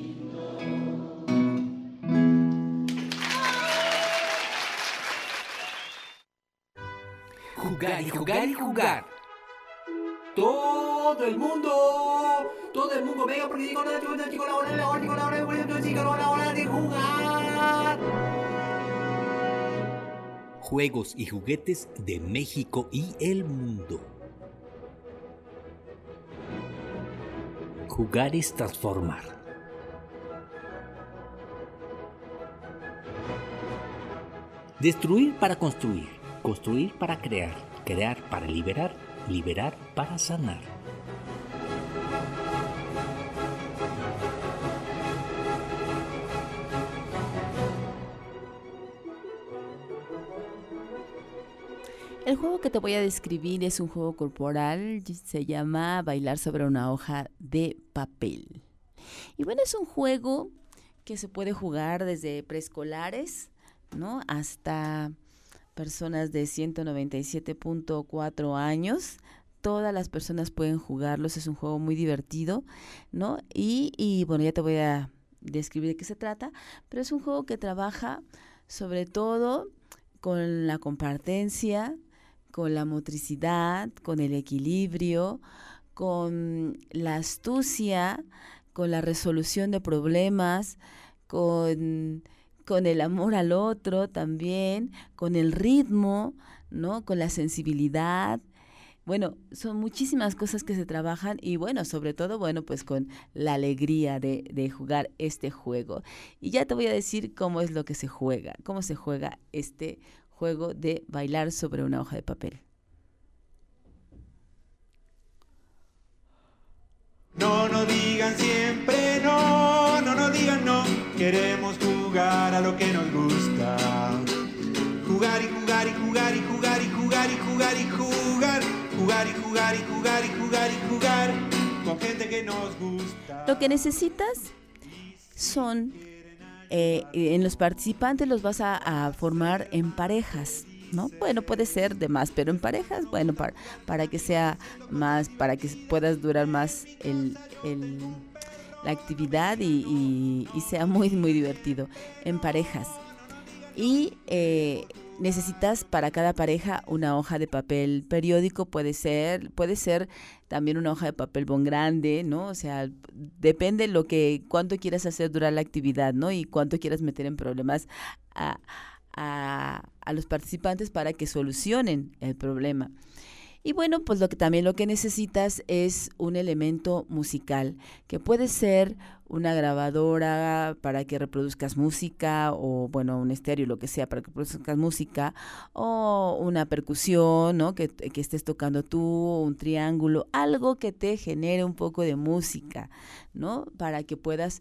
Jugar y jugar y jugar. Todo el mundo venga porque llegó la hora de jugar. Juegos y juguetes de México y el mundo. Jugar es transformar. Destruir para construir, construir para crear, crear para liberar, liberar para sanar. El juego que te voy a describir es un juego corporal, se llama Bailar sobre una hoja de papel. Y bueno, es un juego que se puede jugar desde preescolares, ¿no?, hasta personas de 197.4 años. Todas las personas pueden jugarlos, es un juego muy divertido, ¿no? Y bueno, ya te voy a describir de qué se trata, pero es un juego que trabaja sobre todo con la compartencia, con la motricidad, con el equilibrio, con la astucia, con la resolución de problemas, con el amor al otro también, con el ritmo, ¿no?, con la sensibilidad. Bueno, son muchísimas cosas que se trabajan y bueno, sobre todo, bueno, pues con la alegría de jugar este juego. Y ya te voy a decir cómo es lo que se juega, cómo se juega este juego de bailar sobre una hoja de papel. No nos digan siempre no, no nos digan no. Queremos jugar a lo que nos gusta. Jugar y jugar y jugar y jugar y jugar y jugar y jugar. Jugar y jugar y jugar y jugar y jugar con gente que nos gusta. Lo que necesitas son En los participantes los vas a formar en parejas, ¿no? Bueno, puede ser de más, pero en parejas, bueno, para que sea más, para que puedas durar más la actividad y sea muy, muy divertido en parejas. Y necesitas para cada pareja una hoja de papel periódico, puede ser también una hoja de papel bond grande, ¿no? O sea, depende cuánto quieras hacer durar la actividad, ¿no? Y cuánto quieras meter en problemas a los participantes para que solucionen el problema. Y bueno, pues también lo que necesitas es un elemento musical, que puede ser una grabadora para que reproduzcas música, o bueno, un estéreo, lo que sea, para que reproduzcas música, o una percusión, ¿no? Que estés tocando tú, un triángulo, algo que te genere un poco de música, ¿no? Para que puedas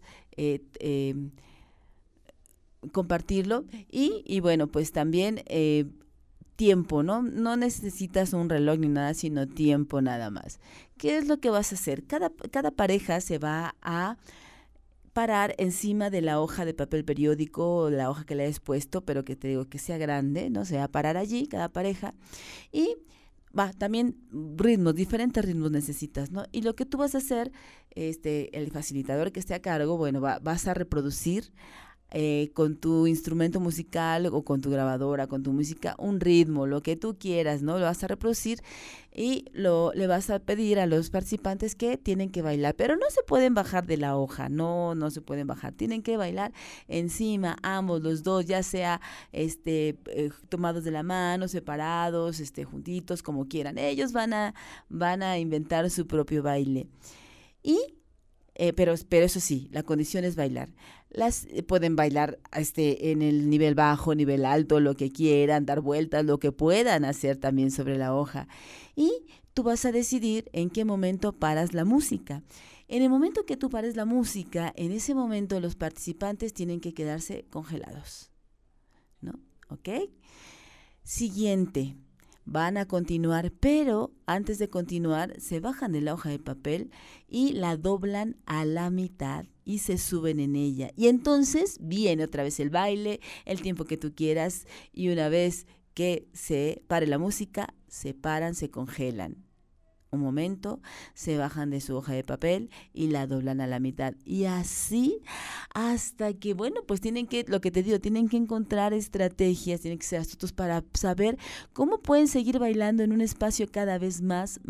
compartirlo. Y bueno, pues también tiempo, ¿no? No necesitas un reloj ni nada, sino tiempo nada más. ¿Qué es lo que vas a hacer? Cada pareja se va a parar encima de la hoja de papel periódico, la hoja que le hayas puesto, pero que te digo que sea grande, ¿no? Se va a parar allí, cada pareja, y también diferentes ritmos necesitas, ¿no? Y lo que tú vas a hacer, el facilitador que esté a cargo, bueno, vas a reproducir con tu instrumento musical o con tu grabadora, con tu música, un ritmo, lo que tú quieras, ¿no? Lo vas a reproducir y le vas a pedir a los participantes que tienen que bailar, pero no se pueden bajar de la hoja, no se pueden bajar, tienen que bailar encima, ambos, los dos, ya sea tomados de la mano, separados, juntitos, como quieran. Ellos van a inventar su propio baile. Y pero eso sí, la condición es bailar. Pueden bailar en el nivel bajo, nivel alto, lo que quieran, dar vueltas, lo que puedan hacer también sobre la hoja. Y tú vas a decidir en qué momento paras la música. En el momento que tú pares la música, en ese momento los participantes tienen que quedarse congelados, ¿no? ¿Ok? Siguiente. Van a continuar, pero antes de continuar se bajan de la hoja de papel y la doblan a la mitad y se suben en ella. Y entonces viene otra vez el baile, el tiempo que tú quieras, y una vez que se pare la música, se paran, se congelan. Un momento, se bajan de su hoja de papel y la doblan a la mitad. Y así hasta que, bueno, pues lo que te digo, tienen que encontrar estrategias, tienen que ser astutos para saber cómo pueden seguir bailando en un espacio cada vez más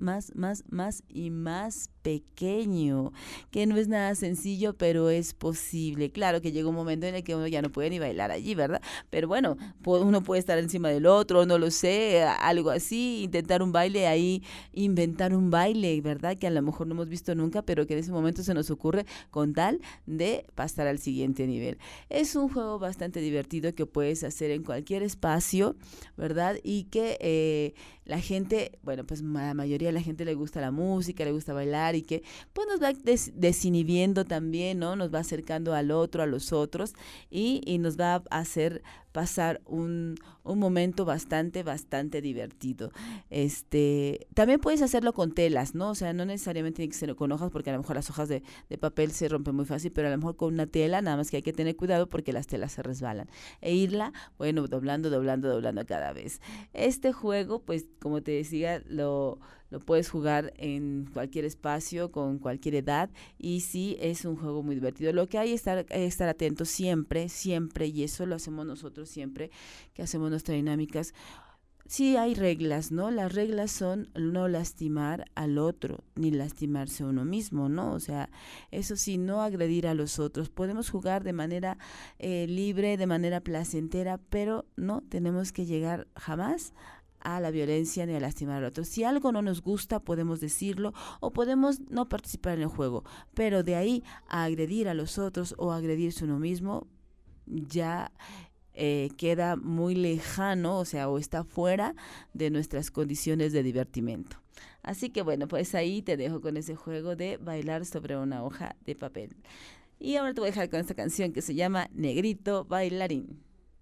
y más pequeño, que no es nada sencillo, pero es posible. Claro que llega un momento en el que uno ya no puede ni bailar allí, ¿verdad? Pero bueno, uno puede estar encima del otro, no lo sé, algo así, intentar un baile ahí, inventar un baile, ¿verdad? Que a lo mejor no hemos visto nunca, pero que en ese momento se nos ocurre con tal de pasar al siguiente nivel. Es un juego bastante divertido que puedes hacer en cualquier espacio, ¿verdad? Y que la gente, bueno, pues la mayoría de la gente le gusta la música, le gusta bailar, y que pues nos va desinhibiendo también, ¿no? Nos va acercando al otro, a los otros, y nos va a hacer pasar un momento bastante divertido. También puedes hacerlo con telas, ¿no? O sea, no necesariamente tiene que ser con hojas, porque a lo mejor las hojas de papel se rompen muy fácil, pero a lo mejor con una tela, nada más que hay que tener cuidado porque las telas se resbalan. E irla, bueno, doblando cada vez. Este juego, pues, como te decía, lo puedes jugar en cualquier espacio, con cualquier edad, y sí, es un juego muy divertido. Lo que hay es estar atentos siempre, y eso lo hacemos nosotros siempre que hacemos nuestras dinámicas. Sí hay reglas, ¿no? Las reglas son no lastimar al otro, ni lastimarse a uno mismo, ¿no? O sea, eso sí, no agredir a los otros. Podemos jugar de manera libre, de manera placentera, pero no tenemos que llegar jamás a la violencia ni a lastimar al otro. Si algo no nos gusta, podemos decirlo, o podemos no participar en el juego, pero de ahí a agredir a los otros o agredirse a uno mismo, ya queda muy lejano, o sea, o está fuera de nuestras condiciones de divertimento. Así que bueno, pues ahí te dejo con ese juego de bailar sobre una hoja de papel. Y ahora te voy a dejar con esta canción que se llama Negrito Bailarín.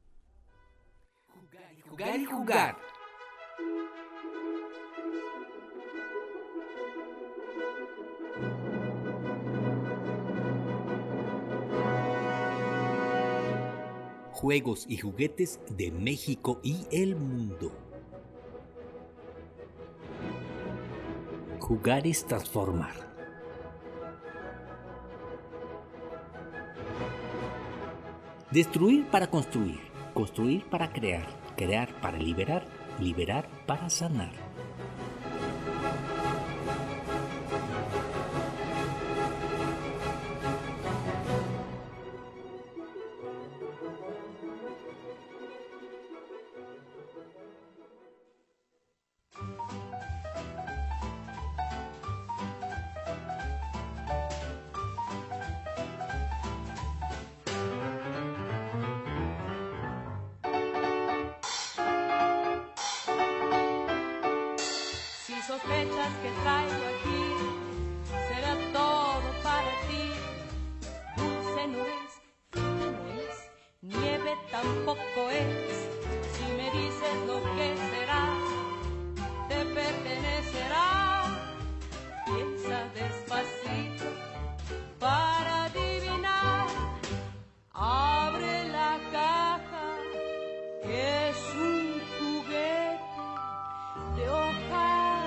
Jugar y jugar. juegos y juguetes de México y el mundo. Jugar es transformar. Destruir para construir, construir para crear, crear para liberar, liberar para sanar. Sospechas que traigo aquí, será todo para ti. Dulce no es, fina no es, nieve tampoco es. Si me dices lo que será, te pertenecerá. Piensa despacito para adivinar. Abre la caja, que es un juguete de hoja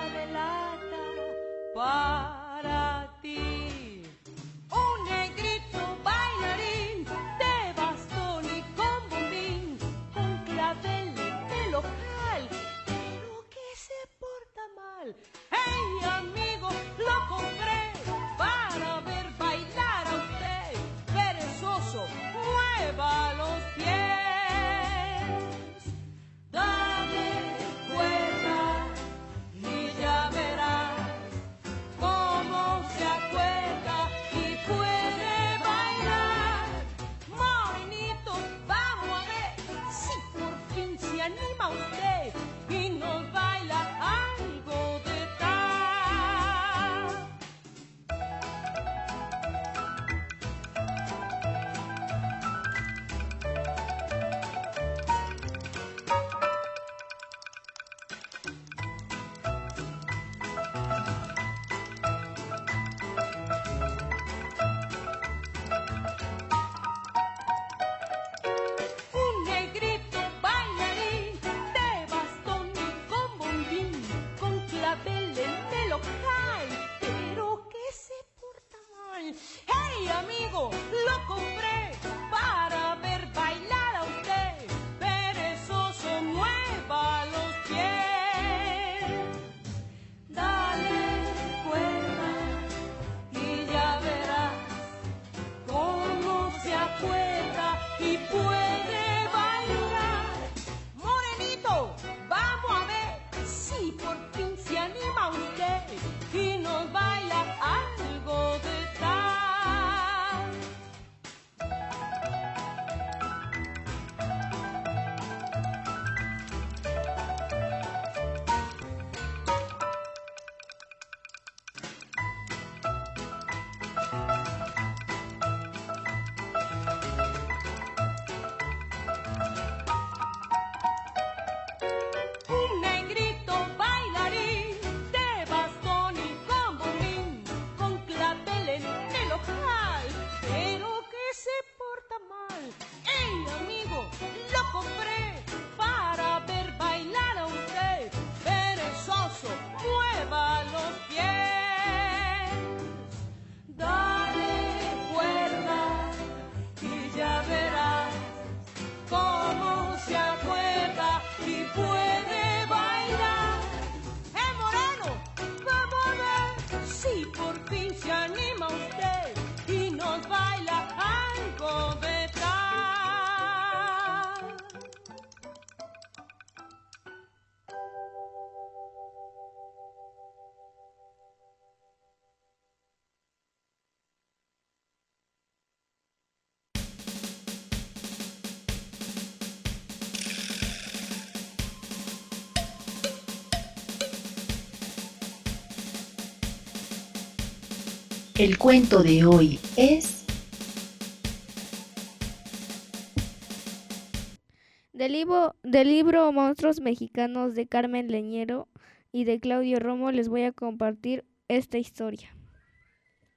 para ti. Un negrito bailarín de bastón y con bombín, con clavel de local, pero que se porta mal. Hey amigo, lo compré para ver bailar a usted. Perezoso, mueva los pies. Dame cuerda y ya verás cómo se acuerda y puede bailar. Morenito, vamos a ver si por fin se anima usted y nos baila algo de tal. Un negrito bailarín de bastón y con bombín, con clavel en el ojal, pero que se porta mal. Hey amigo, lo compré para ver bailar a usted. Perezoso, mueva los pies. Dale cuerda y ya verás cómo se acuerda y puede bailar. Morenito, vamos a ver si por fin se anima usted y nos baila algo de tal. Un negrito bailarín de bastón y con bombín, con clavel en el ojal, pero que se porta mal. ¡Ey, amigo! Lo compré para ver bailar a usted. Perezoso, mueva los pies. Dale cuerda y ya verás cómo se acuerda y puede bailar. Moreno, vamos a ver si por fin se anima usted y nos baila algo de tal. El cuento de hoy es del libro Monstruos Mexicanos de Carmen Leñero y de Claudio Romo. Les voy a compartir esta historia.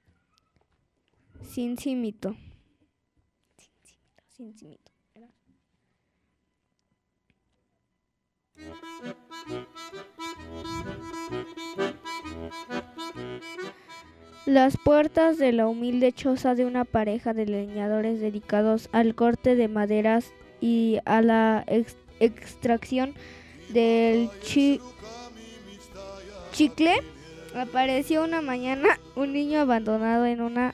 Cincimito. Las puertas de la humilde choza de una pareja de leñadores dedicados al corte de maderas y a la extracción del chicle, apareció una mañana un niño abandonado en una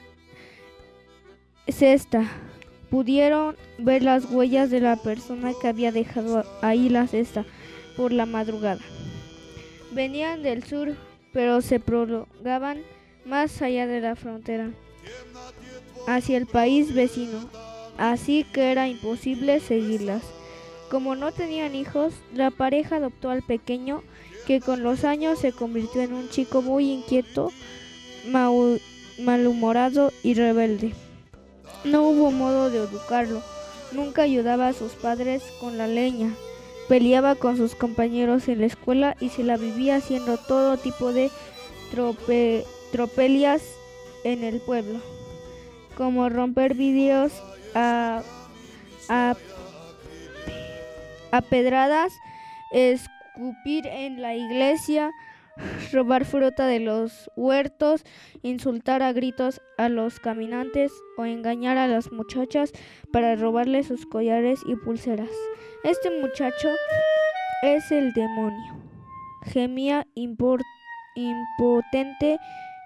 cesta. Pudieron ver las huellas de la persona que había dejado ahí la cesta por la madrugada. Venían del sur, pero se prolongaban más allá de la frontera, hacia el país vecino, así que era imposible seguirlas. Como no tenían hijos, la pareja adoptó al pequeño, que con los años se convirtió en un chico muy inquieto, malhumorado y rebelde. No hubo modo de educarlo, nunca ayudaba a sus padres con la leña, peleaba con sus compañeros en la escuela y se la vivía haciendo todo tipo de tropelías en el pueblo, como romper vidrios a pedradas, escupir en la iglesia, robar fruta de los huertos, insultar a gritos a los caminantes o engañar a las muchachas para robarles sus collares y pulseras. Este muchacho es el demonio, gemía impotente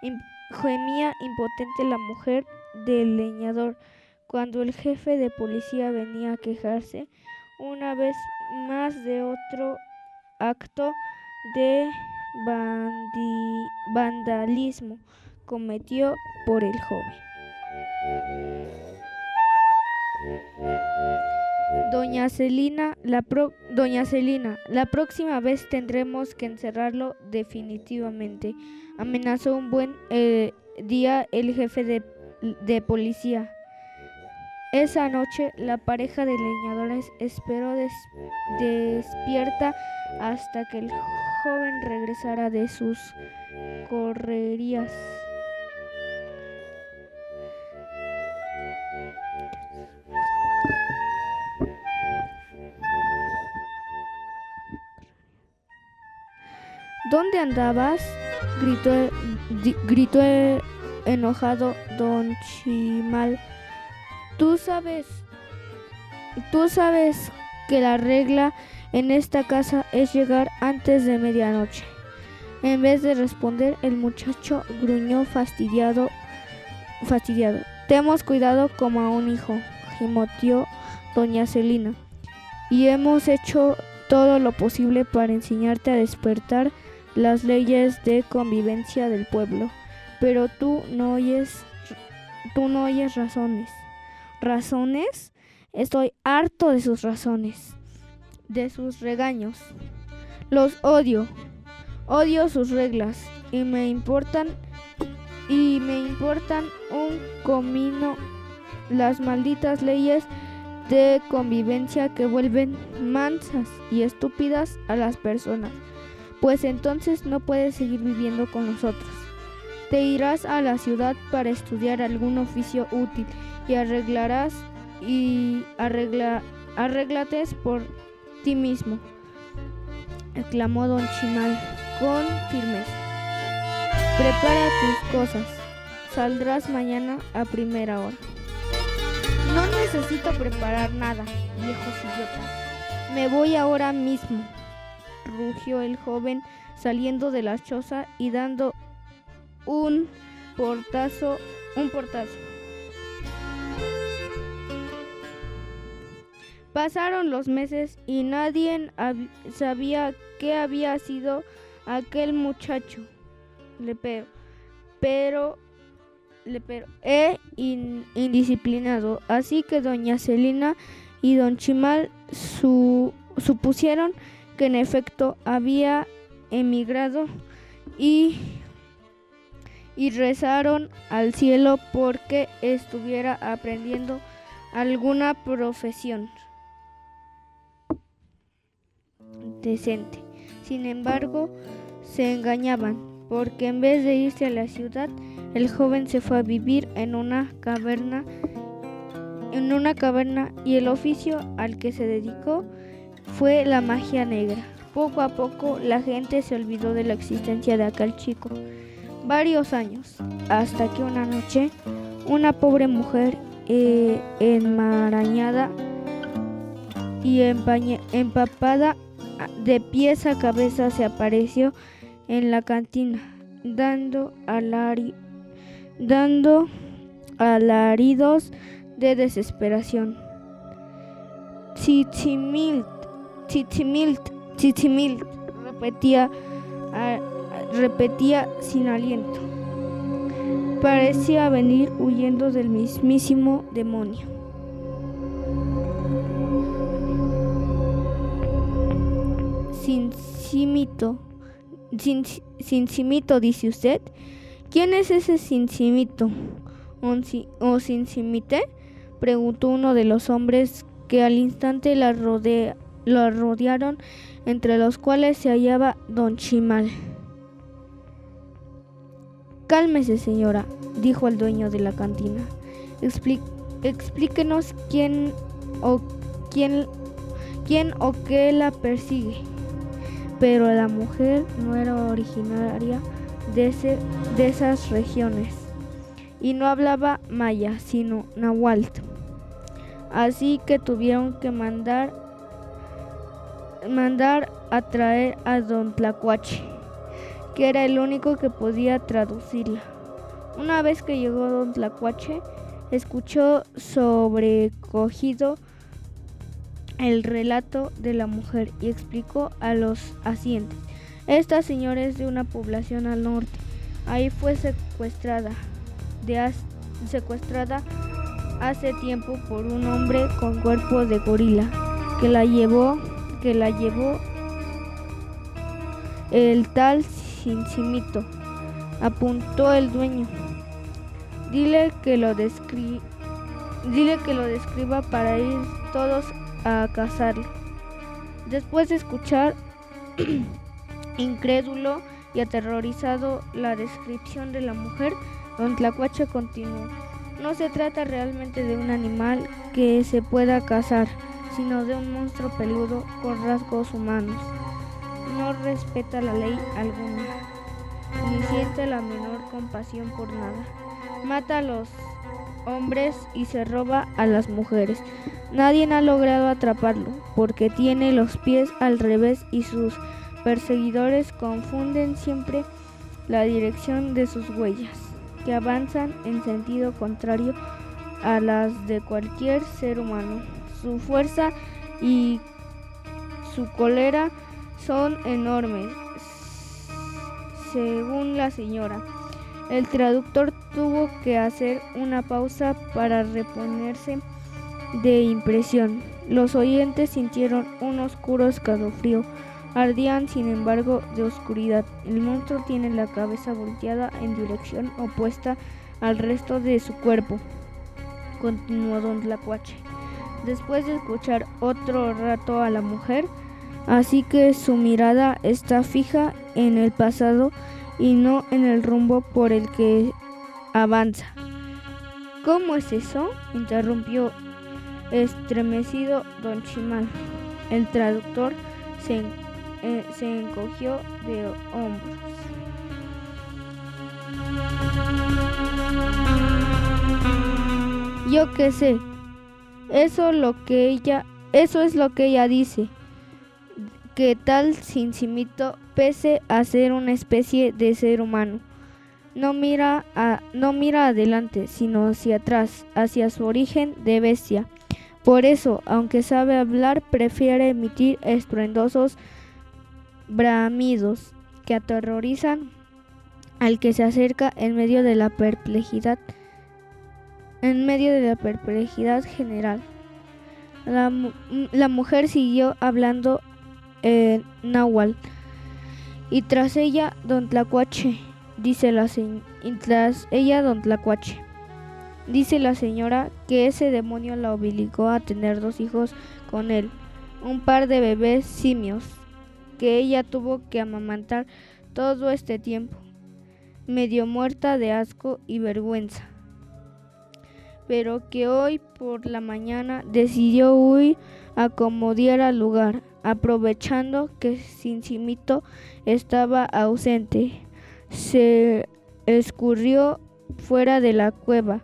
la mujer del leñador cuando el jefe de policía venía a quejarse una vez más de otro acto de vandalismo cometido por el joven. Doña Celina, la próxima vez tendremos que encerrarlo definitivamente, amenazó un buen día el jefe de policía. Esa noche la pareja de leñadores esperó despierta hasta que el joven regresara de sus correrías. ¿Dónde andabas?, gritó enojado don Chimal. Tú sabes que la regla en esta casa es llegar antes de medianoche. En vez de responder, el muchacho gruñó fastidiado. Te hemos cuidado como a un hijo, gimoteó doña Celina, y hemos hecho todo lo posible para enseñarte a despertar las leyes de convivencia del pueblo, pero tú no oyes razones. ¿Razones? Estoy harto de sus razones, de sus regaños. Los odio sus reglas y me importan un comino las malditas leyes de convivencia que vuelven mansas y estúpidas a las personas. Pues entonces no puedes seguir viviendo con nosotros. Te irás a la ciudad para estudiar algún oficio útil y arréglate por ti mismo, exclamó don Chimal con firmeza. Prepara tus cosas, saldrás mañana a primera hora. No necesito preparar nada, viejos idiotas. Me voy ahora mismo, rugió el joven saliendo de la choza y dando un portazo. Pasaron los meses y nadie sabía qué había sido aquel muchacho lepero indisciplinado. Así que doña Celina y don Chimal supusieron que en efecto había emigrado y rezaron al cielo porque estuviera aprendiendo alguna profesión decente. Sin embargo, se engañaban, porque en vez de irse a la ciudad, el joven se fue a vivir en una caverna y el oficio al que se dedicó fue la magia negra. Poco a poco la gente se olvidó de la existencia de aquel chico. Varios años, hasta que una noche una pobre mujer enmarañada y empapada de pies a cabeza se apareció en la cantina, dando alaridos de desesperación. Chichimilt, repetía sin aliento. Parecía venir huyendo del mismísimo demonio. Cincimito, dice usted. ¿Quién es ese Cincimito? ¿O Cincimite? Preguntó uno de los hombres que al instante lo rodearon, entre los cuales se hallaba don Chimal. Cálmese, señora, dijo el dueño de la cantina. Explíquenos quién o qué la persigue. Pero la mujer no era originaria de esas regiones y no hablaba maya, sino náhuatl. Así que tuvieron que mandar a traer a don Tlacuache, que era el único que podía traducirla. Una vez que llegó don Tlacuache, escuchó sobrecogido el relato de la mujer y explicó a los asientes: esta señora es de una población al norte. Ahí fue secuestrada hace tiempo por un hombre con cuerpo de gorila que la llevó el tal Cincimito, apuntó el dueño. Dile que lo describa para ir todos a cazarlo. Después de escuchar incrédulo y aterrorizado la descripción de la mujer, don Tlacuache continuó: no se trata realmente de un animal que se pueda cazar, sino de un monstruo peludo con rasgos humanos. No respeta la ley alguna, ni siente la menor compasión por nada. Mata a los hombres y se roba a las mujeres. Nadie ha logrado atraparlo porque tiene los pies al revés y sus perseguidores confunden siempre la dirección de sus huellas, que avanzan en sentido contrario a las de cualquier ser humano. Su fuerza y su cólera son enormes, según la señora. El traductor tuvo que hacer una pausa para reponerse de impresión. Los oyentes sintieron un oscuro escalofrío. Ardían, sin embargo, de oscuridad. El monstruo tiene la cabeza volteada en dirección opuesta al resto de su cuerpo, continuó don Tlacuache, después de escuchar otro rato a la mujer. Así que su mirada está fija en el pasado y no en el rumbo por el que avanza. ¿Cómo es eso?, interrumpió estremecido don Chimal. El traductor se encogió de hombros. Yo qué sé, eso es lo que ella dice, que tal Cincimito, pese a ser una especie de ser humano, no mira adelante, sino hacia atrás, hacia su origen de bestia. Por eso, aunque sabe hablar, prefiere emitir estruendosos bramidos que aterrorizan al que se acerca en medio de la perplejidad general. La mujer siguió hablando en náhuatl. Y tras ella don Tlacuache, dice la señora que ese demonio la obligó a tener 2 hijos con él, un par de bebés simios que ella tuvo que amamantar todo este tiempo, medio muerta de asco y vergüenza. pero que hoy por la mañana decidió huir a como diera lugar, aprovechando que Cincimito estaba ausente. Se escurrió fuera de la cueva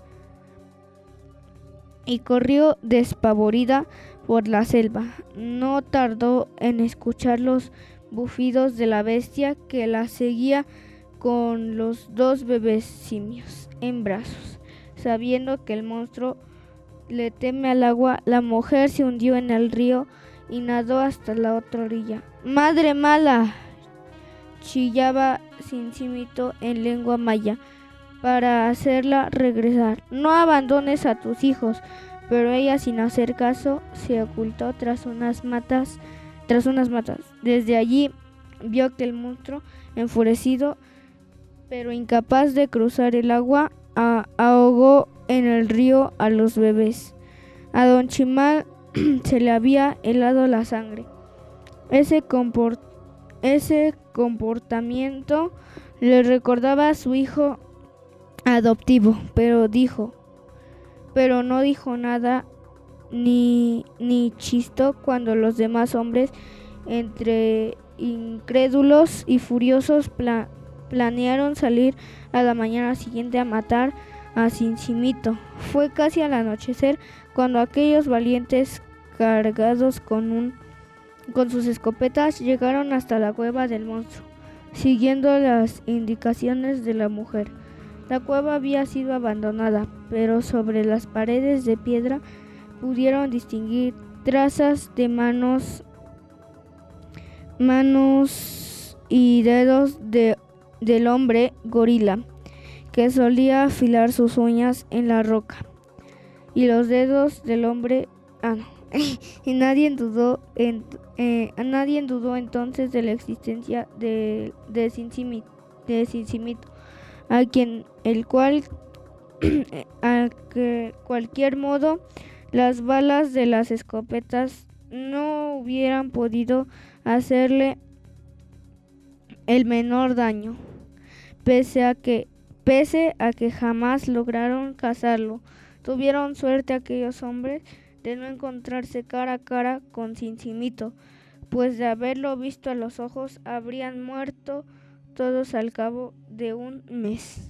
y corrió despavorida por la selva. No tardó en escuchar los bufidos de la bestia que la seguía con los 2 bebés simios en brazos. Sabiendo que el monstruo le teme al agua, la mujer se hundió en el río y nadó hasta la otra orilla. ¡Madre mala!, chillaba Cincimito en lengua maya para hacerla regresar. No abandones a tus hijos. Pero ella, sin hacer caso, se ocultó tras unas matas. Desde allí vio que el monstruo, enfurecido pero incapaz de cruzar el agua, ahogó en el río a los bebés. A don Chimal se le había helado la sangre. Ese comportamiento le recordaba a su hijo adoptivo, pero no dijo nada ni chistó cuando los demás hombres, entre incrédulos y furiosos, planearon salir a la mañana siguiente a matar a Cincimito. Fue casi al anochecer cuando aquellos valientes, cargados con sus escopetas, llegaron hasta la cueva del monstruo, siguiendo las indicaciones de la mujer. La cueva había sido abandonada, pero sobre las paredes de piedra pudieron distinguir trazas de manos y dedos del hombre gorila, que solía afilar sus uñas en la roca, y los dedos del hombre... y nadie dudó entonces de la existencia de Cincimito, a cualquier modo las balas de las escopetas no hubieran podido hacerle el menor daño, pese a que jamás lograron cazarlo. Tuvieron suerte aquellos hombres de no encontrarse cara a cara con Cincimito, pues de haberlo visto a los ojos habrían muerto todos al cabo de un mes.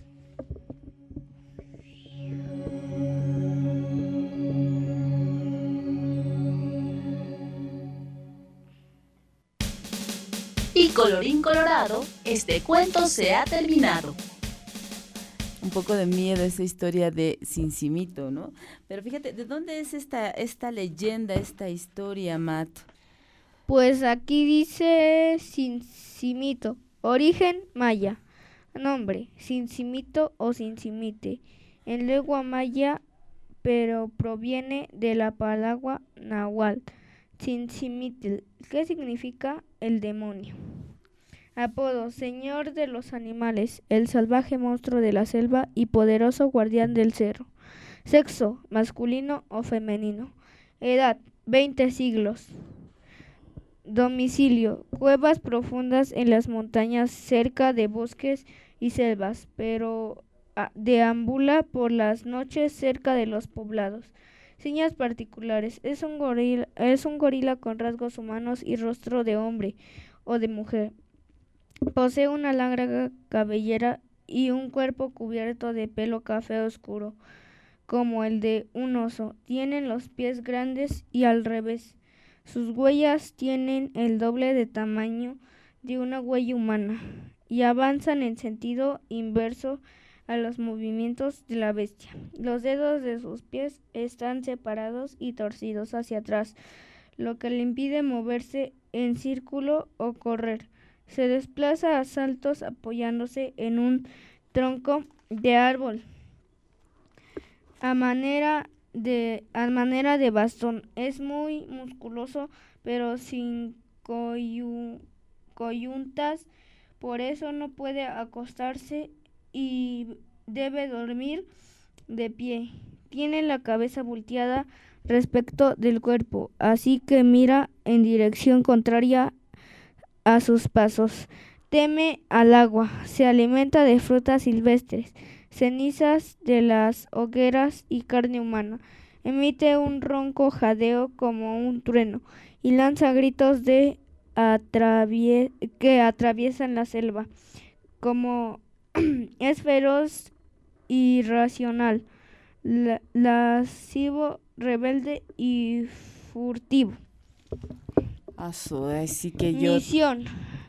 Y colorín colorado, este cuento se ha terminado. Un poco de miedo esa historia de Cincimito, ¿no? Pero fíjate, ¿de dónde es esta leyenda, esta historia, Matt? Pues aquí dice Cincimito, origen maya, nombre Cincimito o Cincimite, en lengua maya, pero proviene de la palabra náhuatl, Cinzimitl, que significa el demonio. Apodo, señor de los animales, el salvaje monstruo de la selva y poderoso guardián del cerro. Sexo, masculino o femenino. Edad, 20 siglos. Domicilio, cuevas profundas en las montañas cerca de bosques y selvas, pero deambula por las noches cerca de los poblados. Señas particulares, es un gorila con rasgos humanos y rostro de hombre o de mujer. Posee una larga cabellera y un cuerpo cubierto de pelo café oscuro, como el de un oso. Tienen los pies grandes y al revés. Sus huellas tienen el doble de tamaño de una huella humana y avanzan en sentido inverso a los movimientos de la bestia. Los dedos de sus pies están separados y torcidos hacia atrás, lo que le impide moverse en círculo o correr. Se desplaza a saltos apoyándose en un tronco de árbol a manera de bastón. Es muy musculoso, pero sin coyuntas, por eso no puede acostarse y debe dormir de pie. Tiene la cabeza volteada respecto del cuerpo, así que mira en dirección contraria a sus pasos. Teme al agua, se alimenta de frutas silvestres, cenizas de las hogueras y carne humana. Emite un ronco jadeo como un trueno y lanza gritos que atraviesan la selva. Como es feroz, irracional, lascivo, rebelde y furtivo. Así que yo... Misión: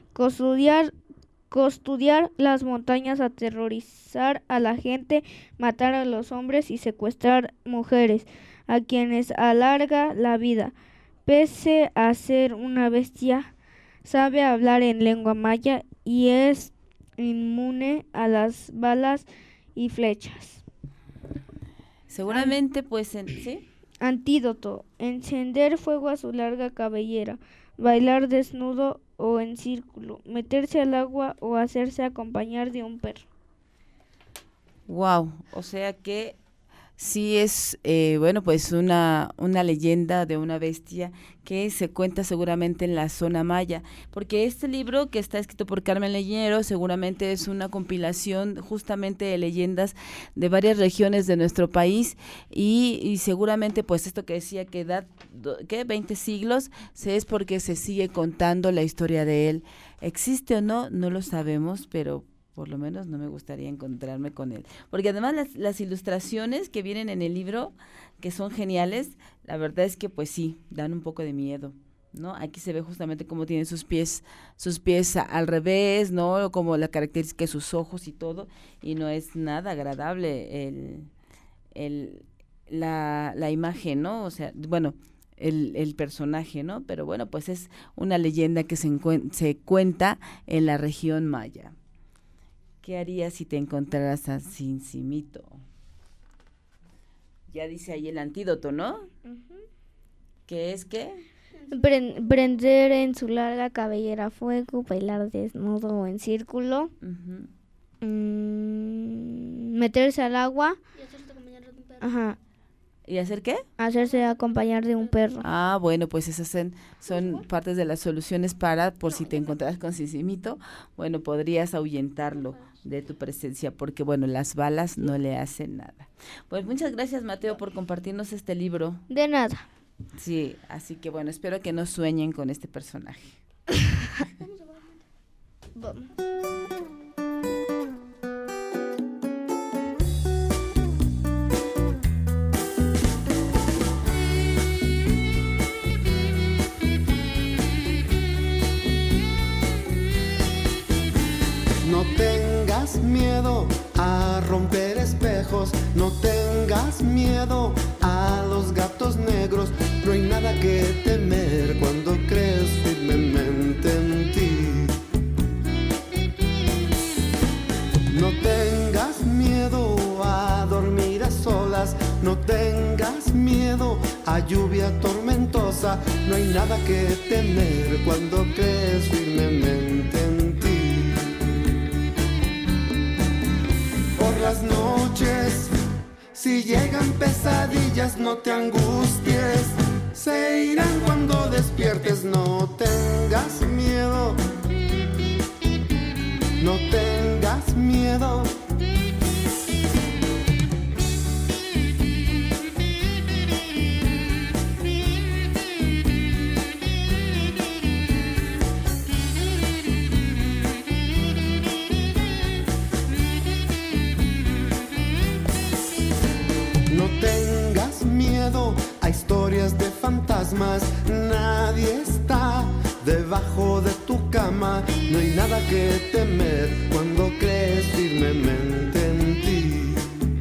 custodiar las montañas, aterrorizar a la gente, matar a los hombres y secuestrar mujeres, a quienes alarga la vida. Pese a ser una bestia, sabe hablar en lengua maya y es inmune a las balas y flechas. Seguramente, pues, ¿sí? Antídoto: encender fuego a su larga cabellera, bailar desnudo o en círculo, meterse al agua o hacerse acompañar de un perro. Wow, o sea que sí es, bueno, pues una leyenda de una bestia que se cuenta seguramente en la zona maya, porque este libro que está escrito por Carmen Leñero seguramente es una compilación justamente de leyendas de varias regiones de nuestro país y seguramente pues esto que decía que da, ¿qué? 20 siglos, es porque se sigue contando la historia de él. ¿Existe o no? No lo sabemos, pero por lo menos no me gustaría encontrarme con él. Porque además las ilustraciones que vienen en el libro, que son geniales, la verdad es que pues sí, dan un poco de miedo, ¿no? Aquí se ve justamente cómo tiene sus pies al revés, ¿no? Como la característica de sus ojos y todo, y no es nada agradable la imagen, ¿no? O sea, bueno, el personaje, ¿no? Pero bueno, pues es una leyenda que se cuenta en la región maya. ¿Qué harías si te encontraras a Cincimito? Ya dice ahí el antídoto, ¿no? Uh-huh. ¿Qué es qué? Prender en su larga cabellera fuego, bailar desnudo o en círculo, uh-huh. Meterse al agua. Y hacerse acompañar de un perro. Ajá. ¿Y hacer qué? Hacerse acompañar de un perro. Ah, bueno, pues esas son partes de las soluciones por si te encontraras con Cincimito, bueno, podrías ahuyentarlo de tu presencia, porque bueno, las balas no le hacen nada. Pues muchas gracias, Mateo, por compartirnos este libro. De nada. Sí, así que bueno, espero que no sueñen con este personaje. Vamos. No tengas miedo a romper espejos, no tengas miedo a los gatos negros, no hay nada que temer cuando crees firmemente en ti. No tengas miedo a dormir a solas, no tengas miedo a lluvia tormentosa, no hay nada que temer cuando crees firmemente en ti. Por las noches, si llegan pesadillas, no te angusties, se irán cuando despiertes, no tengas miedo, no tengas miedo. No tengas miedo a historias de fantasmas, nadie está debajo de tu cama, no hay nada que temer cuando crees firmemente en ti.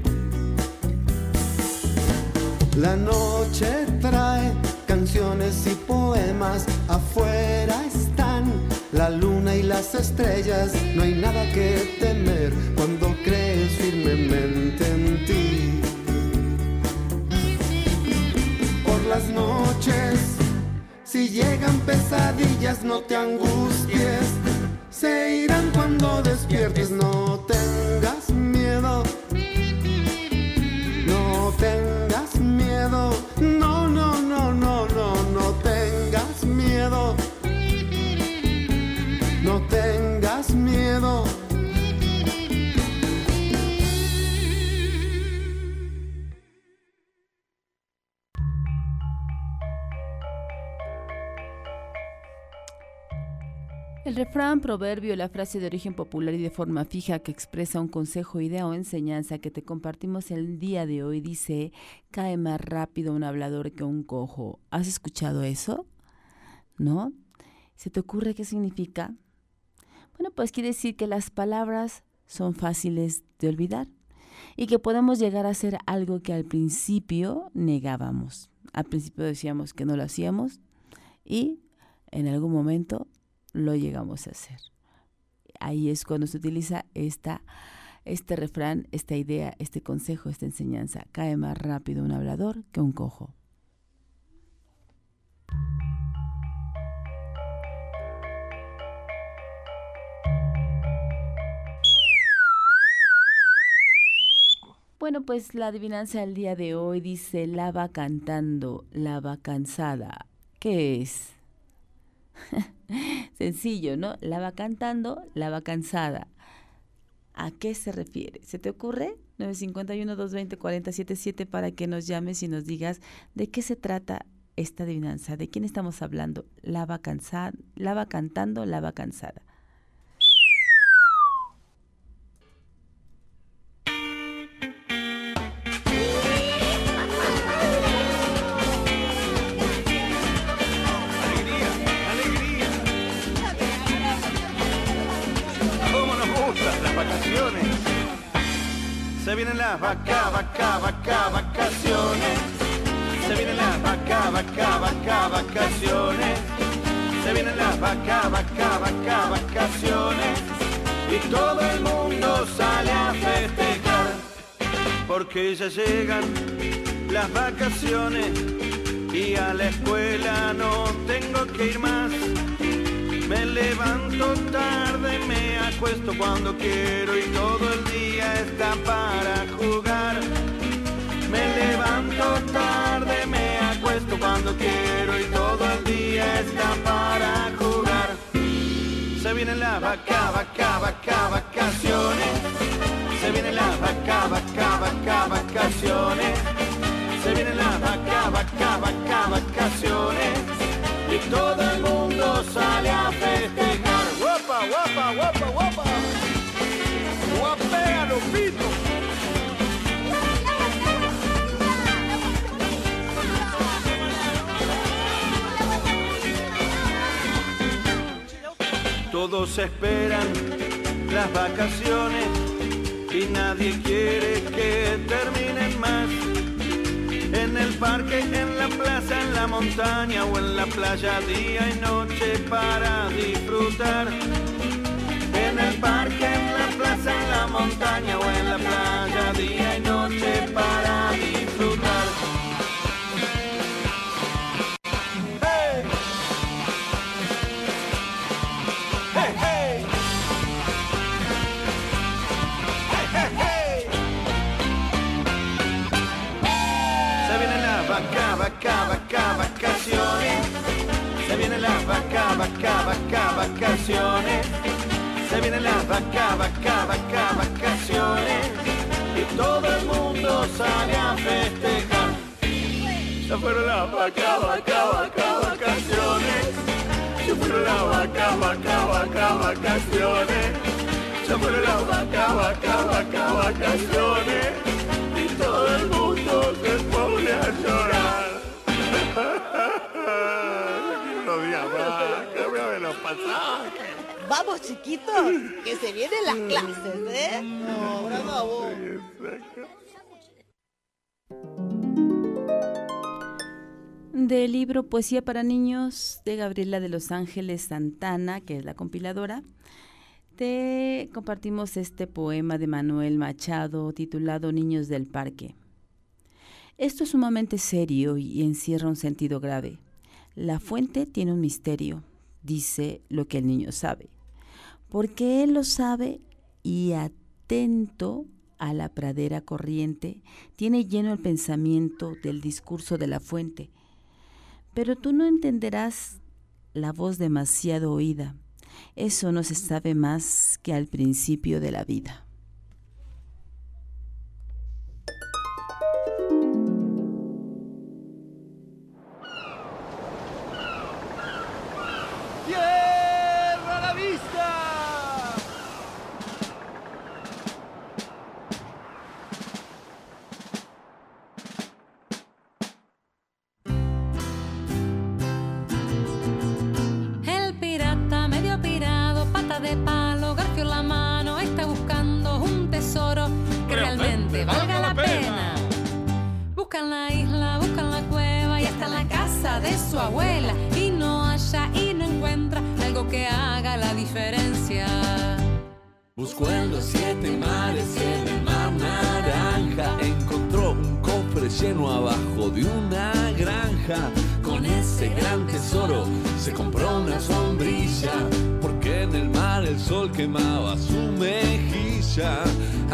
La noche trae canciones y poemas, afuera están la luna y las estrellas, no hay nada que temer cuando crees firmemente en ti. Las noches, si llegan pesadillas, no te angusties, se irán cuando despiertes, no tengas miedo, no tengas miedo, no, no, no, no, no, no tengas miedo, no tengas miedo. El refrán, proverbio, la frase de origen popular y de forma fija que expresa un consejo, idea o enseñanza que te compartimos el día de hoy dice: cae más rápido un hablador que un cojo. ¿Has escuchado eso? ¿No? ¿Se te ocurre qué significa? Bueno, pues quiere decir que las palabras son fáciles de olvidar y que podemos llegar a hacer algo que al principio negábamos. Al principio decíamos que no lo hacíamos y en algún momento lo llegamos a hacer. Ahí es cuando se utiliza este refrán, esta idea, este consejo, esta enseñanza. Cae más rápido un hablador que un cojo. Bueno, pues la adivinanza del día de hoy dice: la va cantando, la va cansada. ¿Qué es? Sencillo, ¿no? La va cantando, la va cansada. ¿A qué se refiere? ¿Se te ocurre? 951-220-4077 para que nos llames y nos digas de qué se trata esta adivinanza, de quién estamos hablando. La va cantando, la va cansada. Se vienen las vacaciones. Se vienen las vacaciones. Se vienen las vacaciones. Y todo el mundo sale a festejar. Porque ya llegan las vacaciones. Y a la escuela no tengo que ir más. Me levanto tarde, me acuesto cuando quiero y todo el día está para jugar. Me levanto tarde, me acuesto cuando quiero y todo el día está para jugar. Se vienen las vacaciones. Se vienen las vacaciones. Se vienen las vacaciones. Y todo el mundo sale a festejar. ¡Guapa, guapa, guapa, guapa! ¡Guapea, Lupito! Todos esperan las vacaciones y nadie quiere que terminen más. En el parque, en la plaza, en la montaña o en la playa, día y noche para disfrutar. En el parque, en la plaza, en la montaña o en la playa, día y noche para disfrutar. ¡Hey! ¡Hey, hey! ¡Hey, hey, hey! Se vienen las vacaciones. Se vienen las vacaciones. Se vienen las vacaciones. Y todo el mundo sale a festejar. Se fueron las vacaciones. Se fueron las vacaciones. Se fueron las vacaciones. Y todo el mundo se pone a llorar. No digas más, que me había los pasajes. Vamos, chiquitos, que se vienen las clases, ¿eh? No, bravo. Del libro Poesía para Niños de Gabriela de Los Ángeles Santana, que es la compiladora, te compartimos este poema de Manuel Machado titulado Niños del Parque. Esto es sumamente serio y encierra un sentido grave. La fuente tiene un misterio, dice lo que el niño sabe, porque él lo sabe y atento a la pradera corriente, tiene lleno el pensamiento del discurso de la fuente. Pero tú no entenderás la voz demasiado oída. Eso no se sabe más que al principio de la vida. ¡Tierra la de palo, garfio en la mano, está buscando un tesoro que realmente valga la pena. Busca en la isla, busca en la cueva y hasta en la casa de su abuela, y no halla y no encuentra algo que haga la diferencia. Buscó en los 7 mares y en el mar naranja, encontró un cofre lleno abajo de una granja. Con ese gran tesoro se compró una sombrilla, porque en el mar el sol quemaba su mejilla.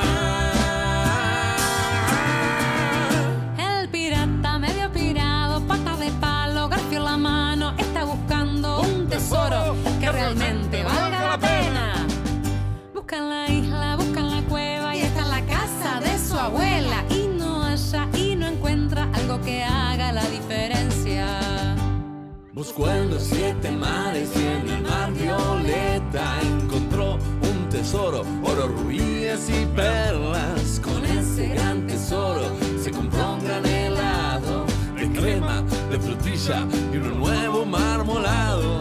El pirata medio pirado, pata de palo, garfio en la mano, está buscando un tesoro que realmente valga la pena. Busca en la isla, busca en la cueva y está en la casa de su abuela, y no halla y no encuentra algo que haga la diferencia. Buscó en los 7 mares y en el mar violeta, encontró un tesoro, oro, rubíes y perlas. Con ese gran tesoro se compró un gran helado de crema, de frutilla y uno nuevo marmolado.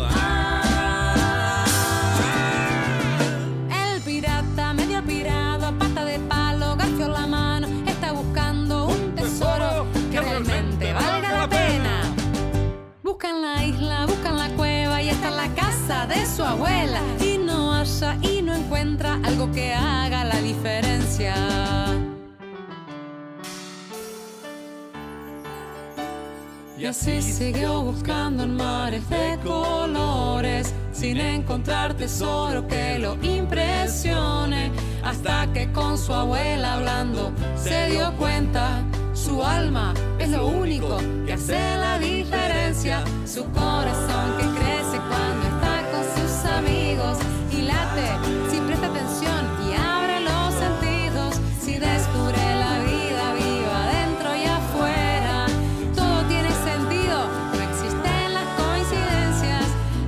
El pirata medio pirado, pata de palo, garfio en la mano, está buscando un tesoro que realmente valga la pena. Busca en la isla, busca en la cueva y está en la casa de su abuela, y no halla y no encuentra algo que haga la diferencia. Y así siguió buscando en mares de colores, sin encontrar tesoro que lo impresione, hasta que con su abuela hablando se dio cuenta, su alma es lo único que hace la diferencia. Su corazón que crece cuando está con sus amigos y late si presta atención y abre los sentidos, si descubre la vida viva dentro y afuera. Todo tiene sentido, no existen las coincidencias.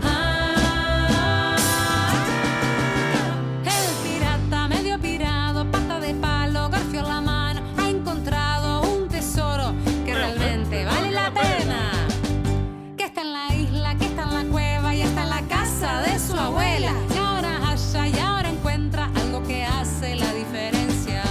El pirata medio pirado, pata de palo, garfio en la mano, ha encontrado un tesoro que realmente vale la pena. Que está en la isla, que está en la cueva y está en la casa de su abuela, y ahora halla y ahora encuentra algo que hace la diferencia.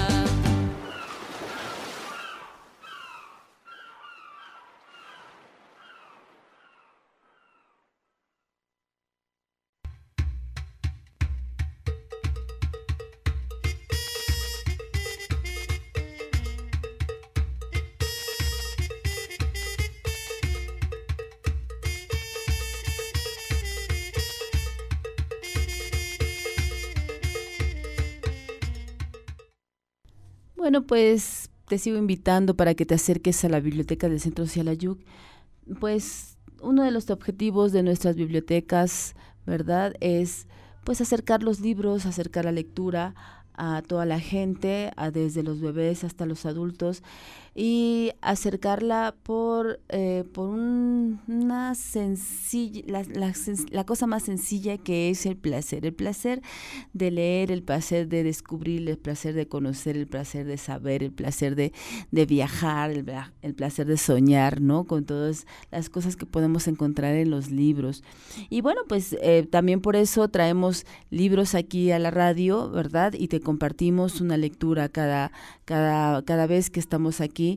Bueno, pues te sigo invitando para que te acerques a la biblioteca del Centro Social Ayuc. Pues uno de los objetivos de nuestras bibliotecas, ¿verdad?, es pues acercar los libros, acercar la lectura a toda la gente, desde los bebés hasta los adultos, y acercarla por una sencilla, la cosa más sencilla, que es el placer de leer, el placer de descubrir, el placer de conocer, el placer de saber, el placer de viajar, el placer de soñar, ¿no?, con todas las cosas que podemos encontrar en los libros. Y bueno, pues también por eso traemos libros aquí a la radio, ¿verdad?, y te compartimos una lectura cada vez que estamos aquí,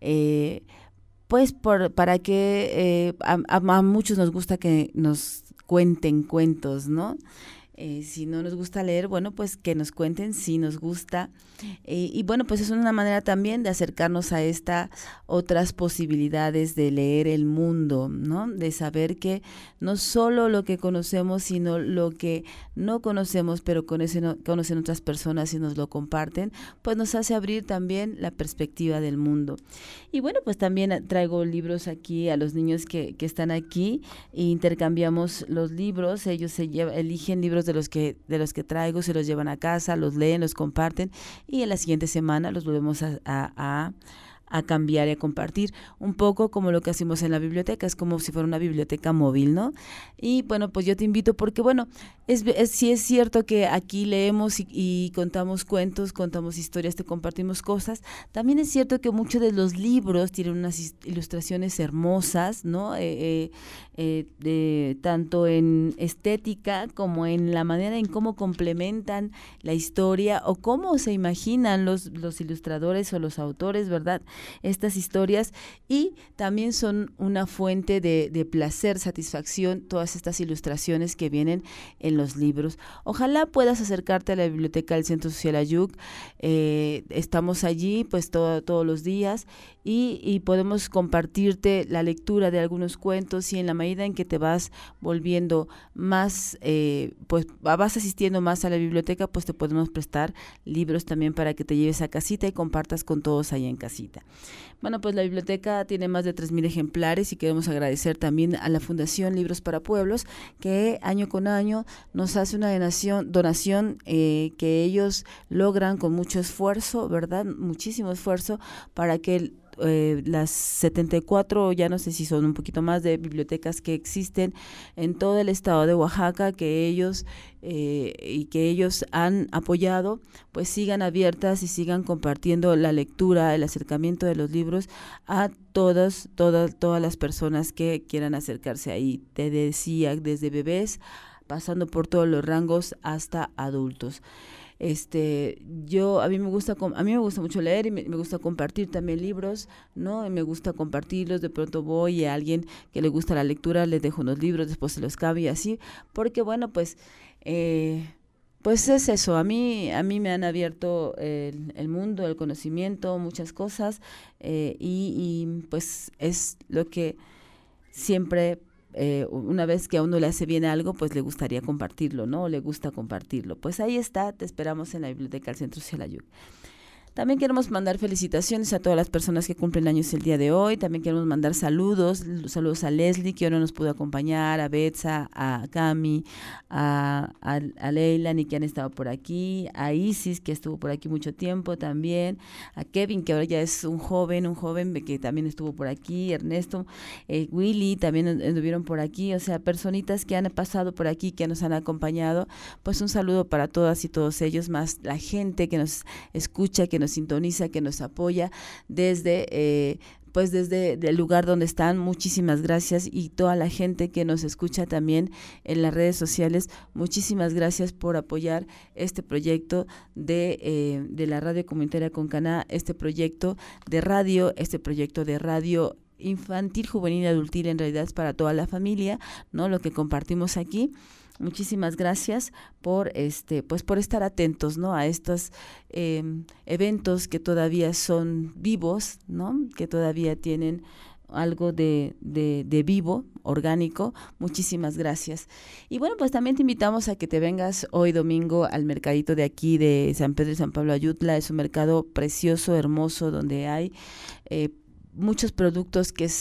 pues para que a muchos nos gusta que nos cuenten cuentos, ¿no? Si no nos gusta leer, bueno, pues que nos cuenten si nos gusta. Y bueno, pues es una manera también de acercarnos a estas otras posibilidades de leer el mundo, ¿no? De saber que no solo lo que conocemos, sino lo que no conocemos, pero conocen otras personas y nos lo comparten, pues nos hace abrir también la perspectiva del mundo. Y bueno, pues también traigo libros aquí a los niños que están aquí, e intercambiamos los libros. Ellos eligen libros de los que traigo, se los llevan a casa, los leen, los comparten, y en la siguiente semana los volvemos a a cambiar y a compartir, un poco como lo que hacemos en la biblioteca, es como si fuera una biblioteca móvil, ¿no? Y bueno, pues yo te invito porque, bueno, sí es cierto que aquí leemos y contamos cuentos, contamos historias, te compartimos cosas. También es cierto que muchos de los libros tienen unas ilustraciones hermosas, ¿no? Tanto en estética como en la manera en cómo complementan la historia o cómo se imaginan los ilustradores o los autores, ¿verdad? Estas historias, y también son una fuente de placer, satisfacción, todas estas ilustraciones que vienen en los libros. Ojalá puedas acercarte a la biblioteca del Centro Social Ayuc. Estamos allí pues todos los días y podemos compartirte la lectura de algunos cuentos, y en la medida en que te vas volviendo más, pues vas asistiendo más a la biblioteca, pues te podemos prestar libros también para que te lleves a casita y compartas con todos allá en casita. Bueno, pues la biblioteca tiene más de 3,000 ejemplares y queremos agradecer también a la Fundación Libros para Pueblos, que año con año nos hace una donación que ellos logran con mucho esfuerzo, ¿verdad? Muchísimo esfuerzo para que las 74, ya no sé si son un poquito más, de bibliotecas que existen en todo el estado de Oaxaca, que ellos han apoyado, pues sigan abiertas y sigan compartiendo la lectura, el acercamiento de los libros a todas las personas que quieran acercarse ahí. Te decía, desde bebés, pasando por todos los rangos hasta adultos. A mí me gusta mucho leer y me gusta compartir también libros, ¿no? Y me gusta compartirlos. De pronto voy a alguien que le gusta la lectura, les dejo unos libros, después se los cambio y así, porque bueno, pues es eso. A mí me han abierto el mundo, el conocimiento, muchas cosas, y pues es lo que siempre, una vez que a uno le hace bien algo, pues le gustaría compartirlo, ¿no? Le gusta compartirlo. Pues ahí está, te esperamos en la biblioteca del Centro Social Ayuc. También queremos mandar felicitaciones a todas las personas que cumplen años el día de hoy. También queremos mandar saludos a Leslie, que hoy no nos pudo acompañar, a Betsa, a Cami, a Leila, que han estado por aquí, a Isis, que estuvo por aquí mucho tiempo también, a Kevin, que ahora ya es un joven que también estuvo por aquí, Ernesto, Willy, también estuvieron por aquí, o sea, personitas que han pasado por aquí, que nos han acompañado. Pues un saludo para todas y todos ellos, más la gente que nos escucha, que nos sintoniza, que nos apoya desde el lugar donde están. Muchísimas gracias, y toda la gente que nos escucha también en las redes sociales, muchísimas gracias por apoyar este proyecto de la radio comunitaria Concaná, este proyecto de radio infantil, juvenil y adultil. En realidad es para toda la familia, ¿no? Lo que compartimos aquí. Muchísimas gracias por estar atentos, ¿no? A estos eventos que todavía son vivos, ¿no? Que todavía tienen algo de vivo, orgánico. Muchísimas gracias. Y bueno, pues también te invitamos a que te vengas hoy domingo al mercadito de aquí de San Pedro y San Pablo Ayutla. Es un mercado precioso, hermoso, donde hay muchos productos que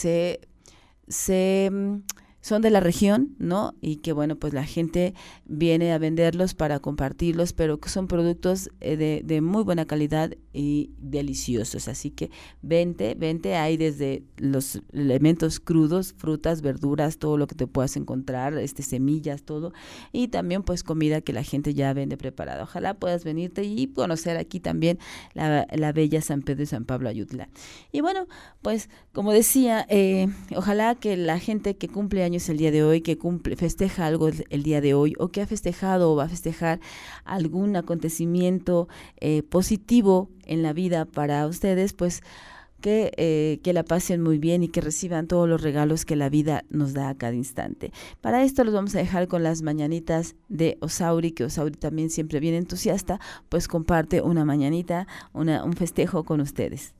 son de la región, ¿no? Y que bueno, pues la gente viene a venderlos para compartirlos, pero que son productos de muy buena calidad y deliciosos. Así que vente, hay desde los elementos crudos, frutas, verduras, todo lo que te puedas encontrar, semillas, todo, y también pues comida que la gente ya vende preparada. Ojalá puedas venirte y conocer aquí también la bella San Pedro y San Pablo Ayutla. Y bueno, pues como decía, ojalá que la gente que cumple años el día de hoy, que festeja algo el día de hoy, o que ha festejado o va a festejar algún acontecimiento positivo en la vida para ustedes, pues que la pasen muy bien y que reciban todos los regalos que la vida nos da a cada instante. Para esto los vamos a dejar con las mañanitas de Osauri, que Osauri también siempre bien entusiasta, pues comparte una mañanita, un festejo con ustedes.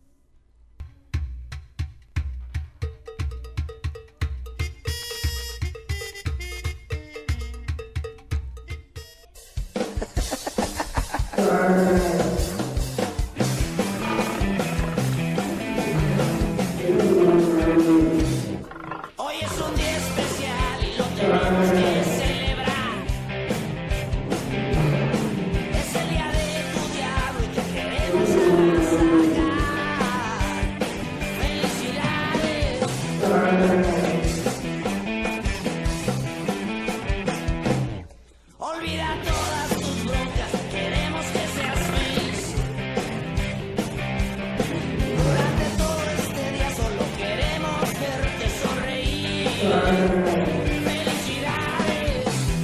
Hoy es un día especial y lo tenemos que celebrar. Es el día de tu diablo y te queremos agasajar. Olvida todas tus broncas, queremos que seas feliz. Durante todo este día solo queremos verte sonreír. Felicidades.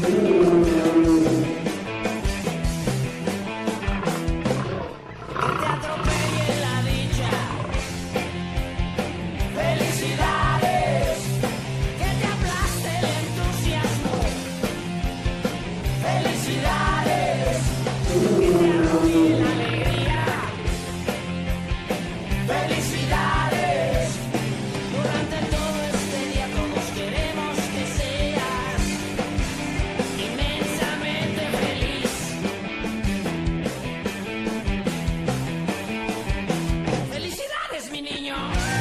Que te atropelle la dicha. Felicidades. Que te aplaste el entusiasmo. Felicidades, que te arruine la alegría. Felicidades, durante todo este día todos queremos que seas inmensamente feliz. Felicidades, mi niño.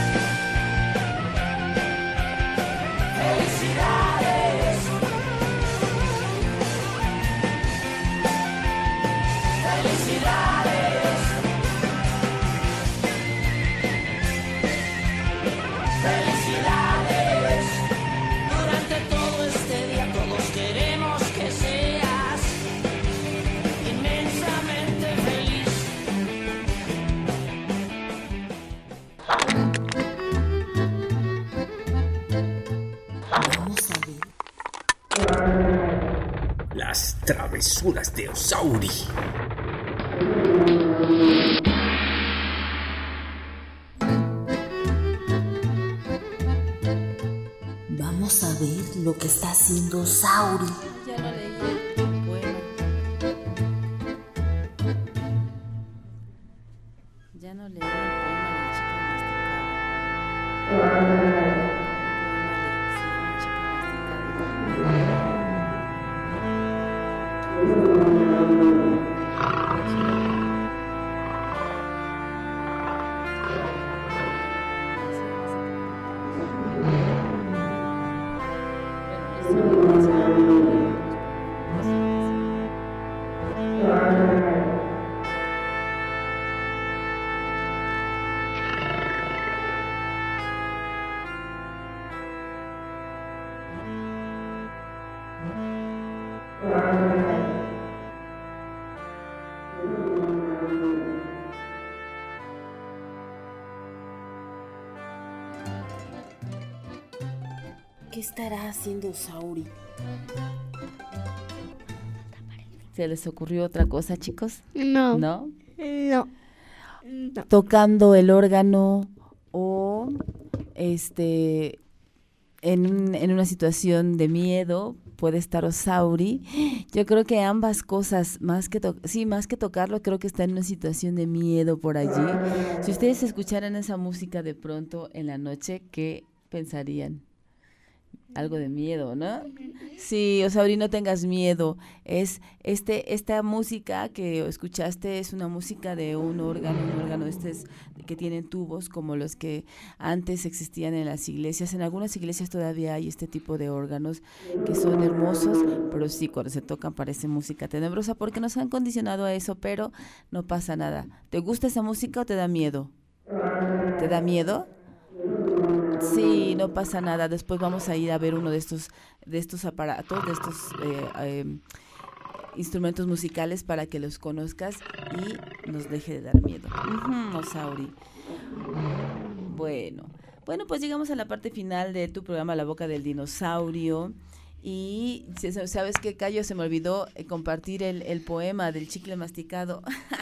Felicidades. Felicidades. Felicidades. Durante todo este día todos queremos que seas inmensamente feliz. Vamos a ver. Las travesuras de Osauri. Vamos a ver lo que está haciendo Osauri. Ya no leí el poema. Ya no leí el poema del chicle masticado. El poema se llama Chicle ¿Qué estará haciendo Osauri? ¿Se les ocurrió otra cosa, chicos? No. ¿No? No. Tocando el órgano o en una situación de miedo puede estar Osauri. Yo creo que ambas cosas, más que tocarlo, creo que está en una situación de miedo por allí. Si ustedes escucharan esa música de pronto en la noche, ¿qué pensarían? Algo de miedo, ¿no? Sí, Osauri, no tengas miedo. Es esta música que escuchaste es una música de un órgano que tienen tubos como los que antes existían en las iglesias. En algunas iglesias todavía hay este tipo de órganos que son hermosos, pero sí, cuando se tocan parece música tenebrosa porque nos han condicionado a eso, pero no pasa nada. ¿Te gusta esa música o te da miedo? ¿Te da miedo? Sí, no pasa nada. Después vamos a ir a ver uno de estos aparatos, de estos instrumentos musicales para que los conozcas y nos deje de dar miedo. Osauri. Bueno, pues llegamos a la parte final de tu programa La Boca del Dinosaurio. Y ¿sabes qué, Cayo? Se me olvidó compartir el poema del chicle masticado.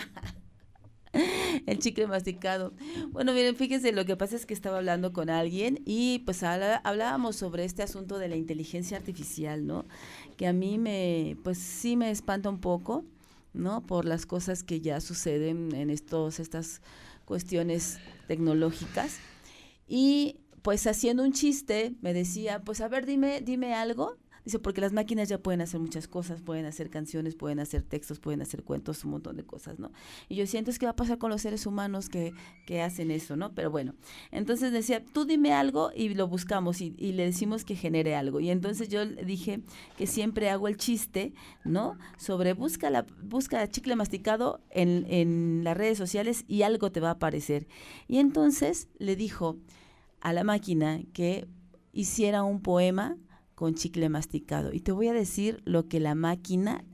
El chicle masticado. Bueno, miren, fíjense, lo que pasa es que estaba hablando con alguien y pues hablábamos sobre este asunto de la inteligencia artificial, ¿no? Que a mí pues sí me espanta un poco, ¿no? Por las cosas que ya suceden en estas cuestiones tecnológicas. Y pues haciendo un chiste me decía, pues a ver, dime algo. Dice, porque las máquinas ya pueden hacer muchas cosas, pueden hacer canciones, pueden hacer textos, pueden hacer cuentos, un montón de cosas, ¿no? Y yo siento, es que va a pasar con los seres humanos que hacen eso, ¿no? Pero bueno, entonces decía, tú dime algo y lo buscamos y le decimos que genere algo. Y entonces yo le dije que siempre hago el chiste, ¿no? Sobre busca chicle masticado en las redes sociales y algo te va a aparecer. Y entonces le dijo a la máquina que hiciera un poema con chicle masticado. Y te voy a decir lo que la máquina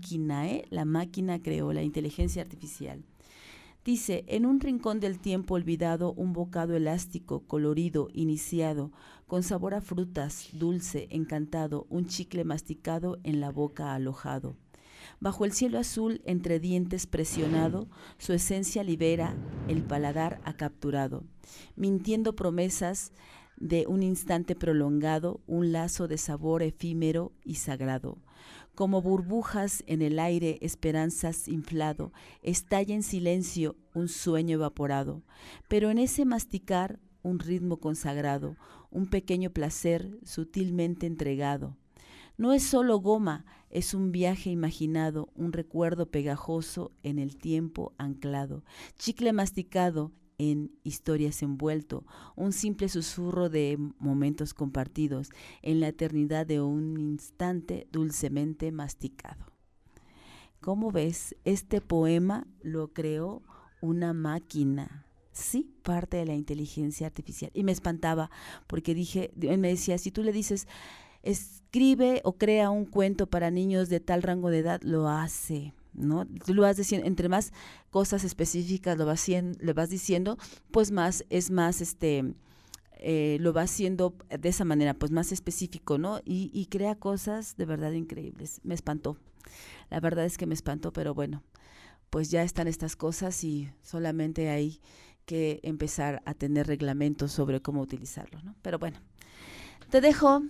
creó, la inteligencia artificial. Dice, en un rincón del tiempo olvidado, un bocado elástico, colorido, iniciado, con sabor a frutas, dulce, encantado, un chicle masticado en la boca alojado. Bajo el cielo azul, entre dientes presionado, su esencia libera, el paladar ha capturado, mintiendo promesas de un instante prolongado, un lazo de sabor efímero y sagrado. Como burbujas en el aire, esperanzas inflado, estalla en silencio un sueño evaporado, pero en ese masticar un ritmo consagrado, un pequeño placer sutilmente entregado. No es solo goma, es un viaje imaginado, un recuerdo pegajoso en el tiempo anclado, chicle masticado en historias envuelto, un simple susurro de momentos compartidos, en la eternidad de un instante dulcemente masticado. ¿Cómo ves? Este poema lo creó una máquina, sí, parte de la inteligencia artificial. Y me espantaba porque me decía, si tú le dices, escribe o crea un cuento para niños de tal rango de edad, lo hace, ¿no? Tú lo vas diciendo, entre más cosas específicas le vas diciendo, pues más es más lo va haciendo de esa manera, pues más específico, ¿no? Y crea cosas de verdad increíbles. Me espantó. La verdad es que me espantó, pero bueno, pues ya están estas cosas y solamente hay que empezar a tener reglamentos sobre cómo utilizarlo, ¿no? Pero bueno, te dejo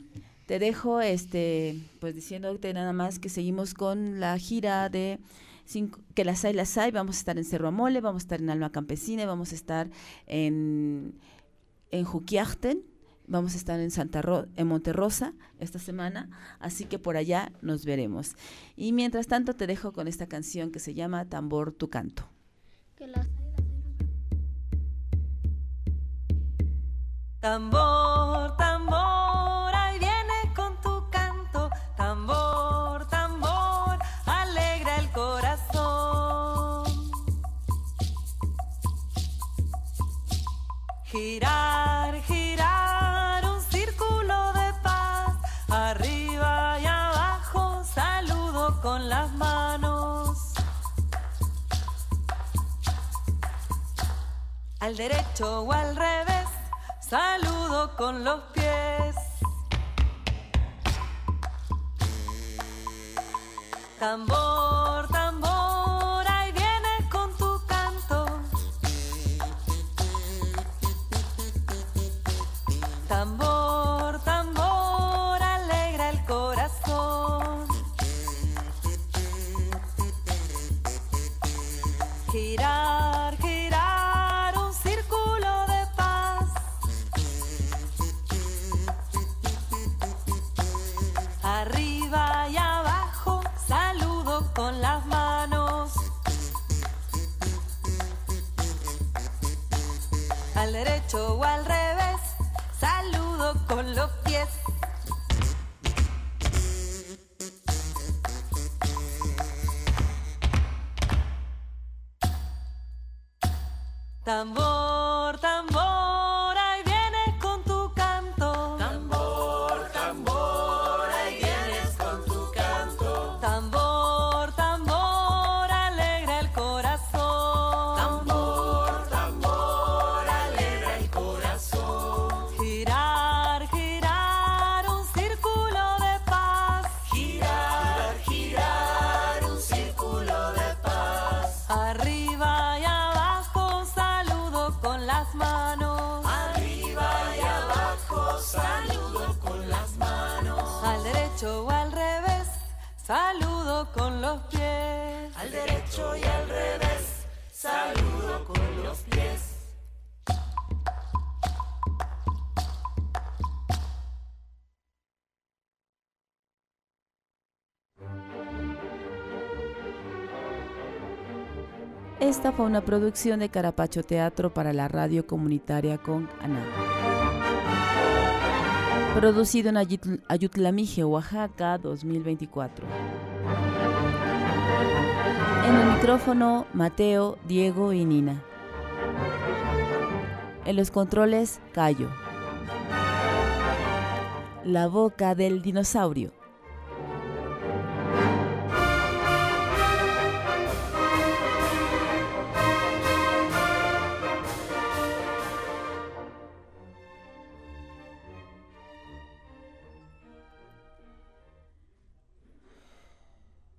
pues diciéndote nada más que seguimos con la gira de que las hay, vamos a estar en Cerro Amole, vamos a estar en Alma Campesina, vamos a estar en Juquiachten, vamos a estar en Monterrosa esta semana, así que por allá nos veremos. Y mientras tanto te dejo con esta canción que se llama Tambor tu canto. Tambor, tambor, ahí vienes con tu canto, tambor, tambor, alegra el corazón. Girar, girar, un círculo de paz, arriba y abajo, saludo con las manos. Al derecho o al revés, saludo con los pies. Tambor, tambor, ahí vienes con tu canto. Tambor, tambor, alegra el corazón. Girar, girar, un círculo de paz. Arriba y abajo, saludo con las manos. Al derecho o al revés, saludo con los pies. Tambor, tambor, ahí vienes con tu canto. Tambor, tambor, ahí vienes con tu canto. Tambor, tambor, alegra el corazón. Tambor, tambor, alegra el corazón. Girar, girar, un círculo de paz. Girar, girar, un círculo de paz. Arriba y abajo, saludo con las manos. Arriba y abajo, saludo con las manos. Al derecho o al revés, saludo con los pies. Al derecho y al revés, saludo con los pies. Esta fue una producción de Carapacho Teatro para la radio comunitaria con Aná. Producido en Ayutlamije, Oaxaca, 2024. En el micrófono, Mateo, Diego y Nina. En los controles, Cayo. La boca del dinosaurio.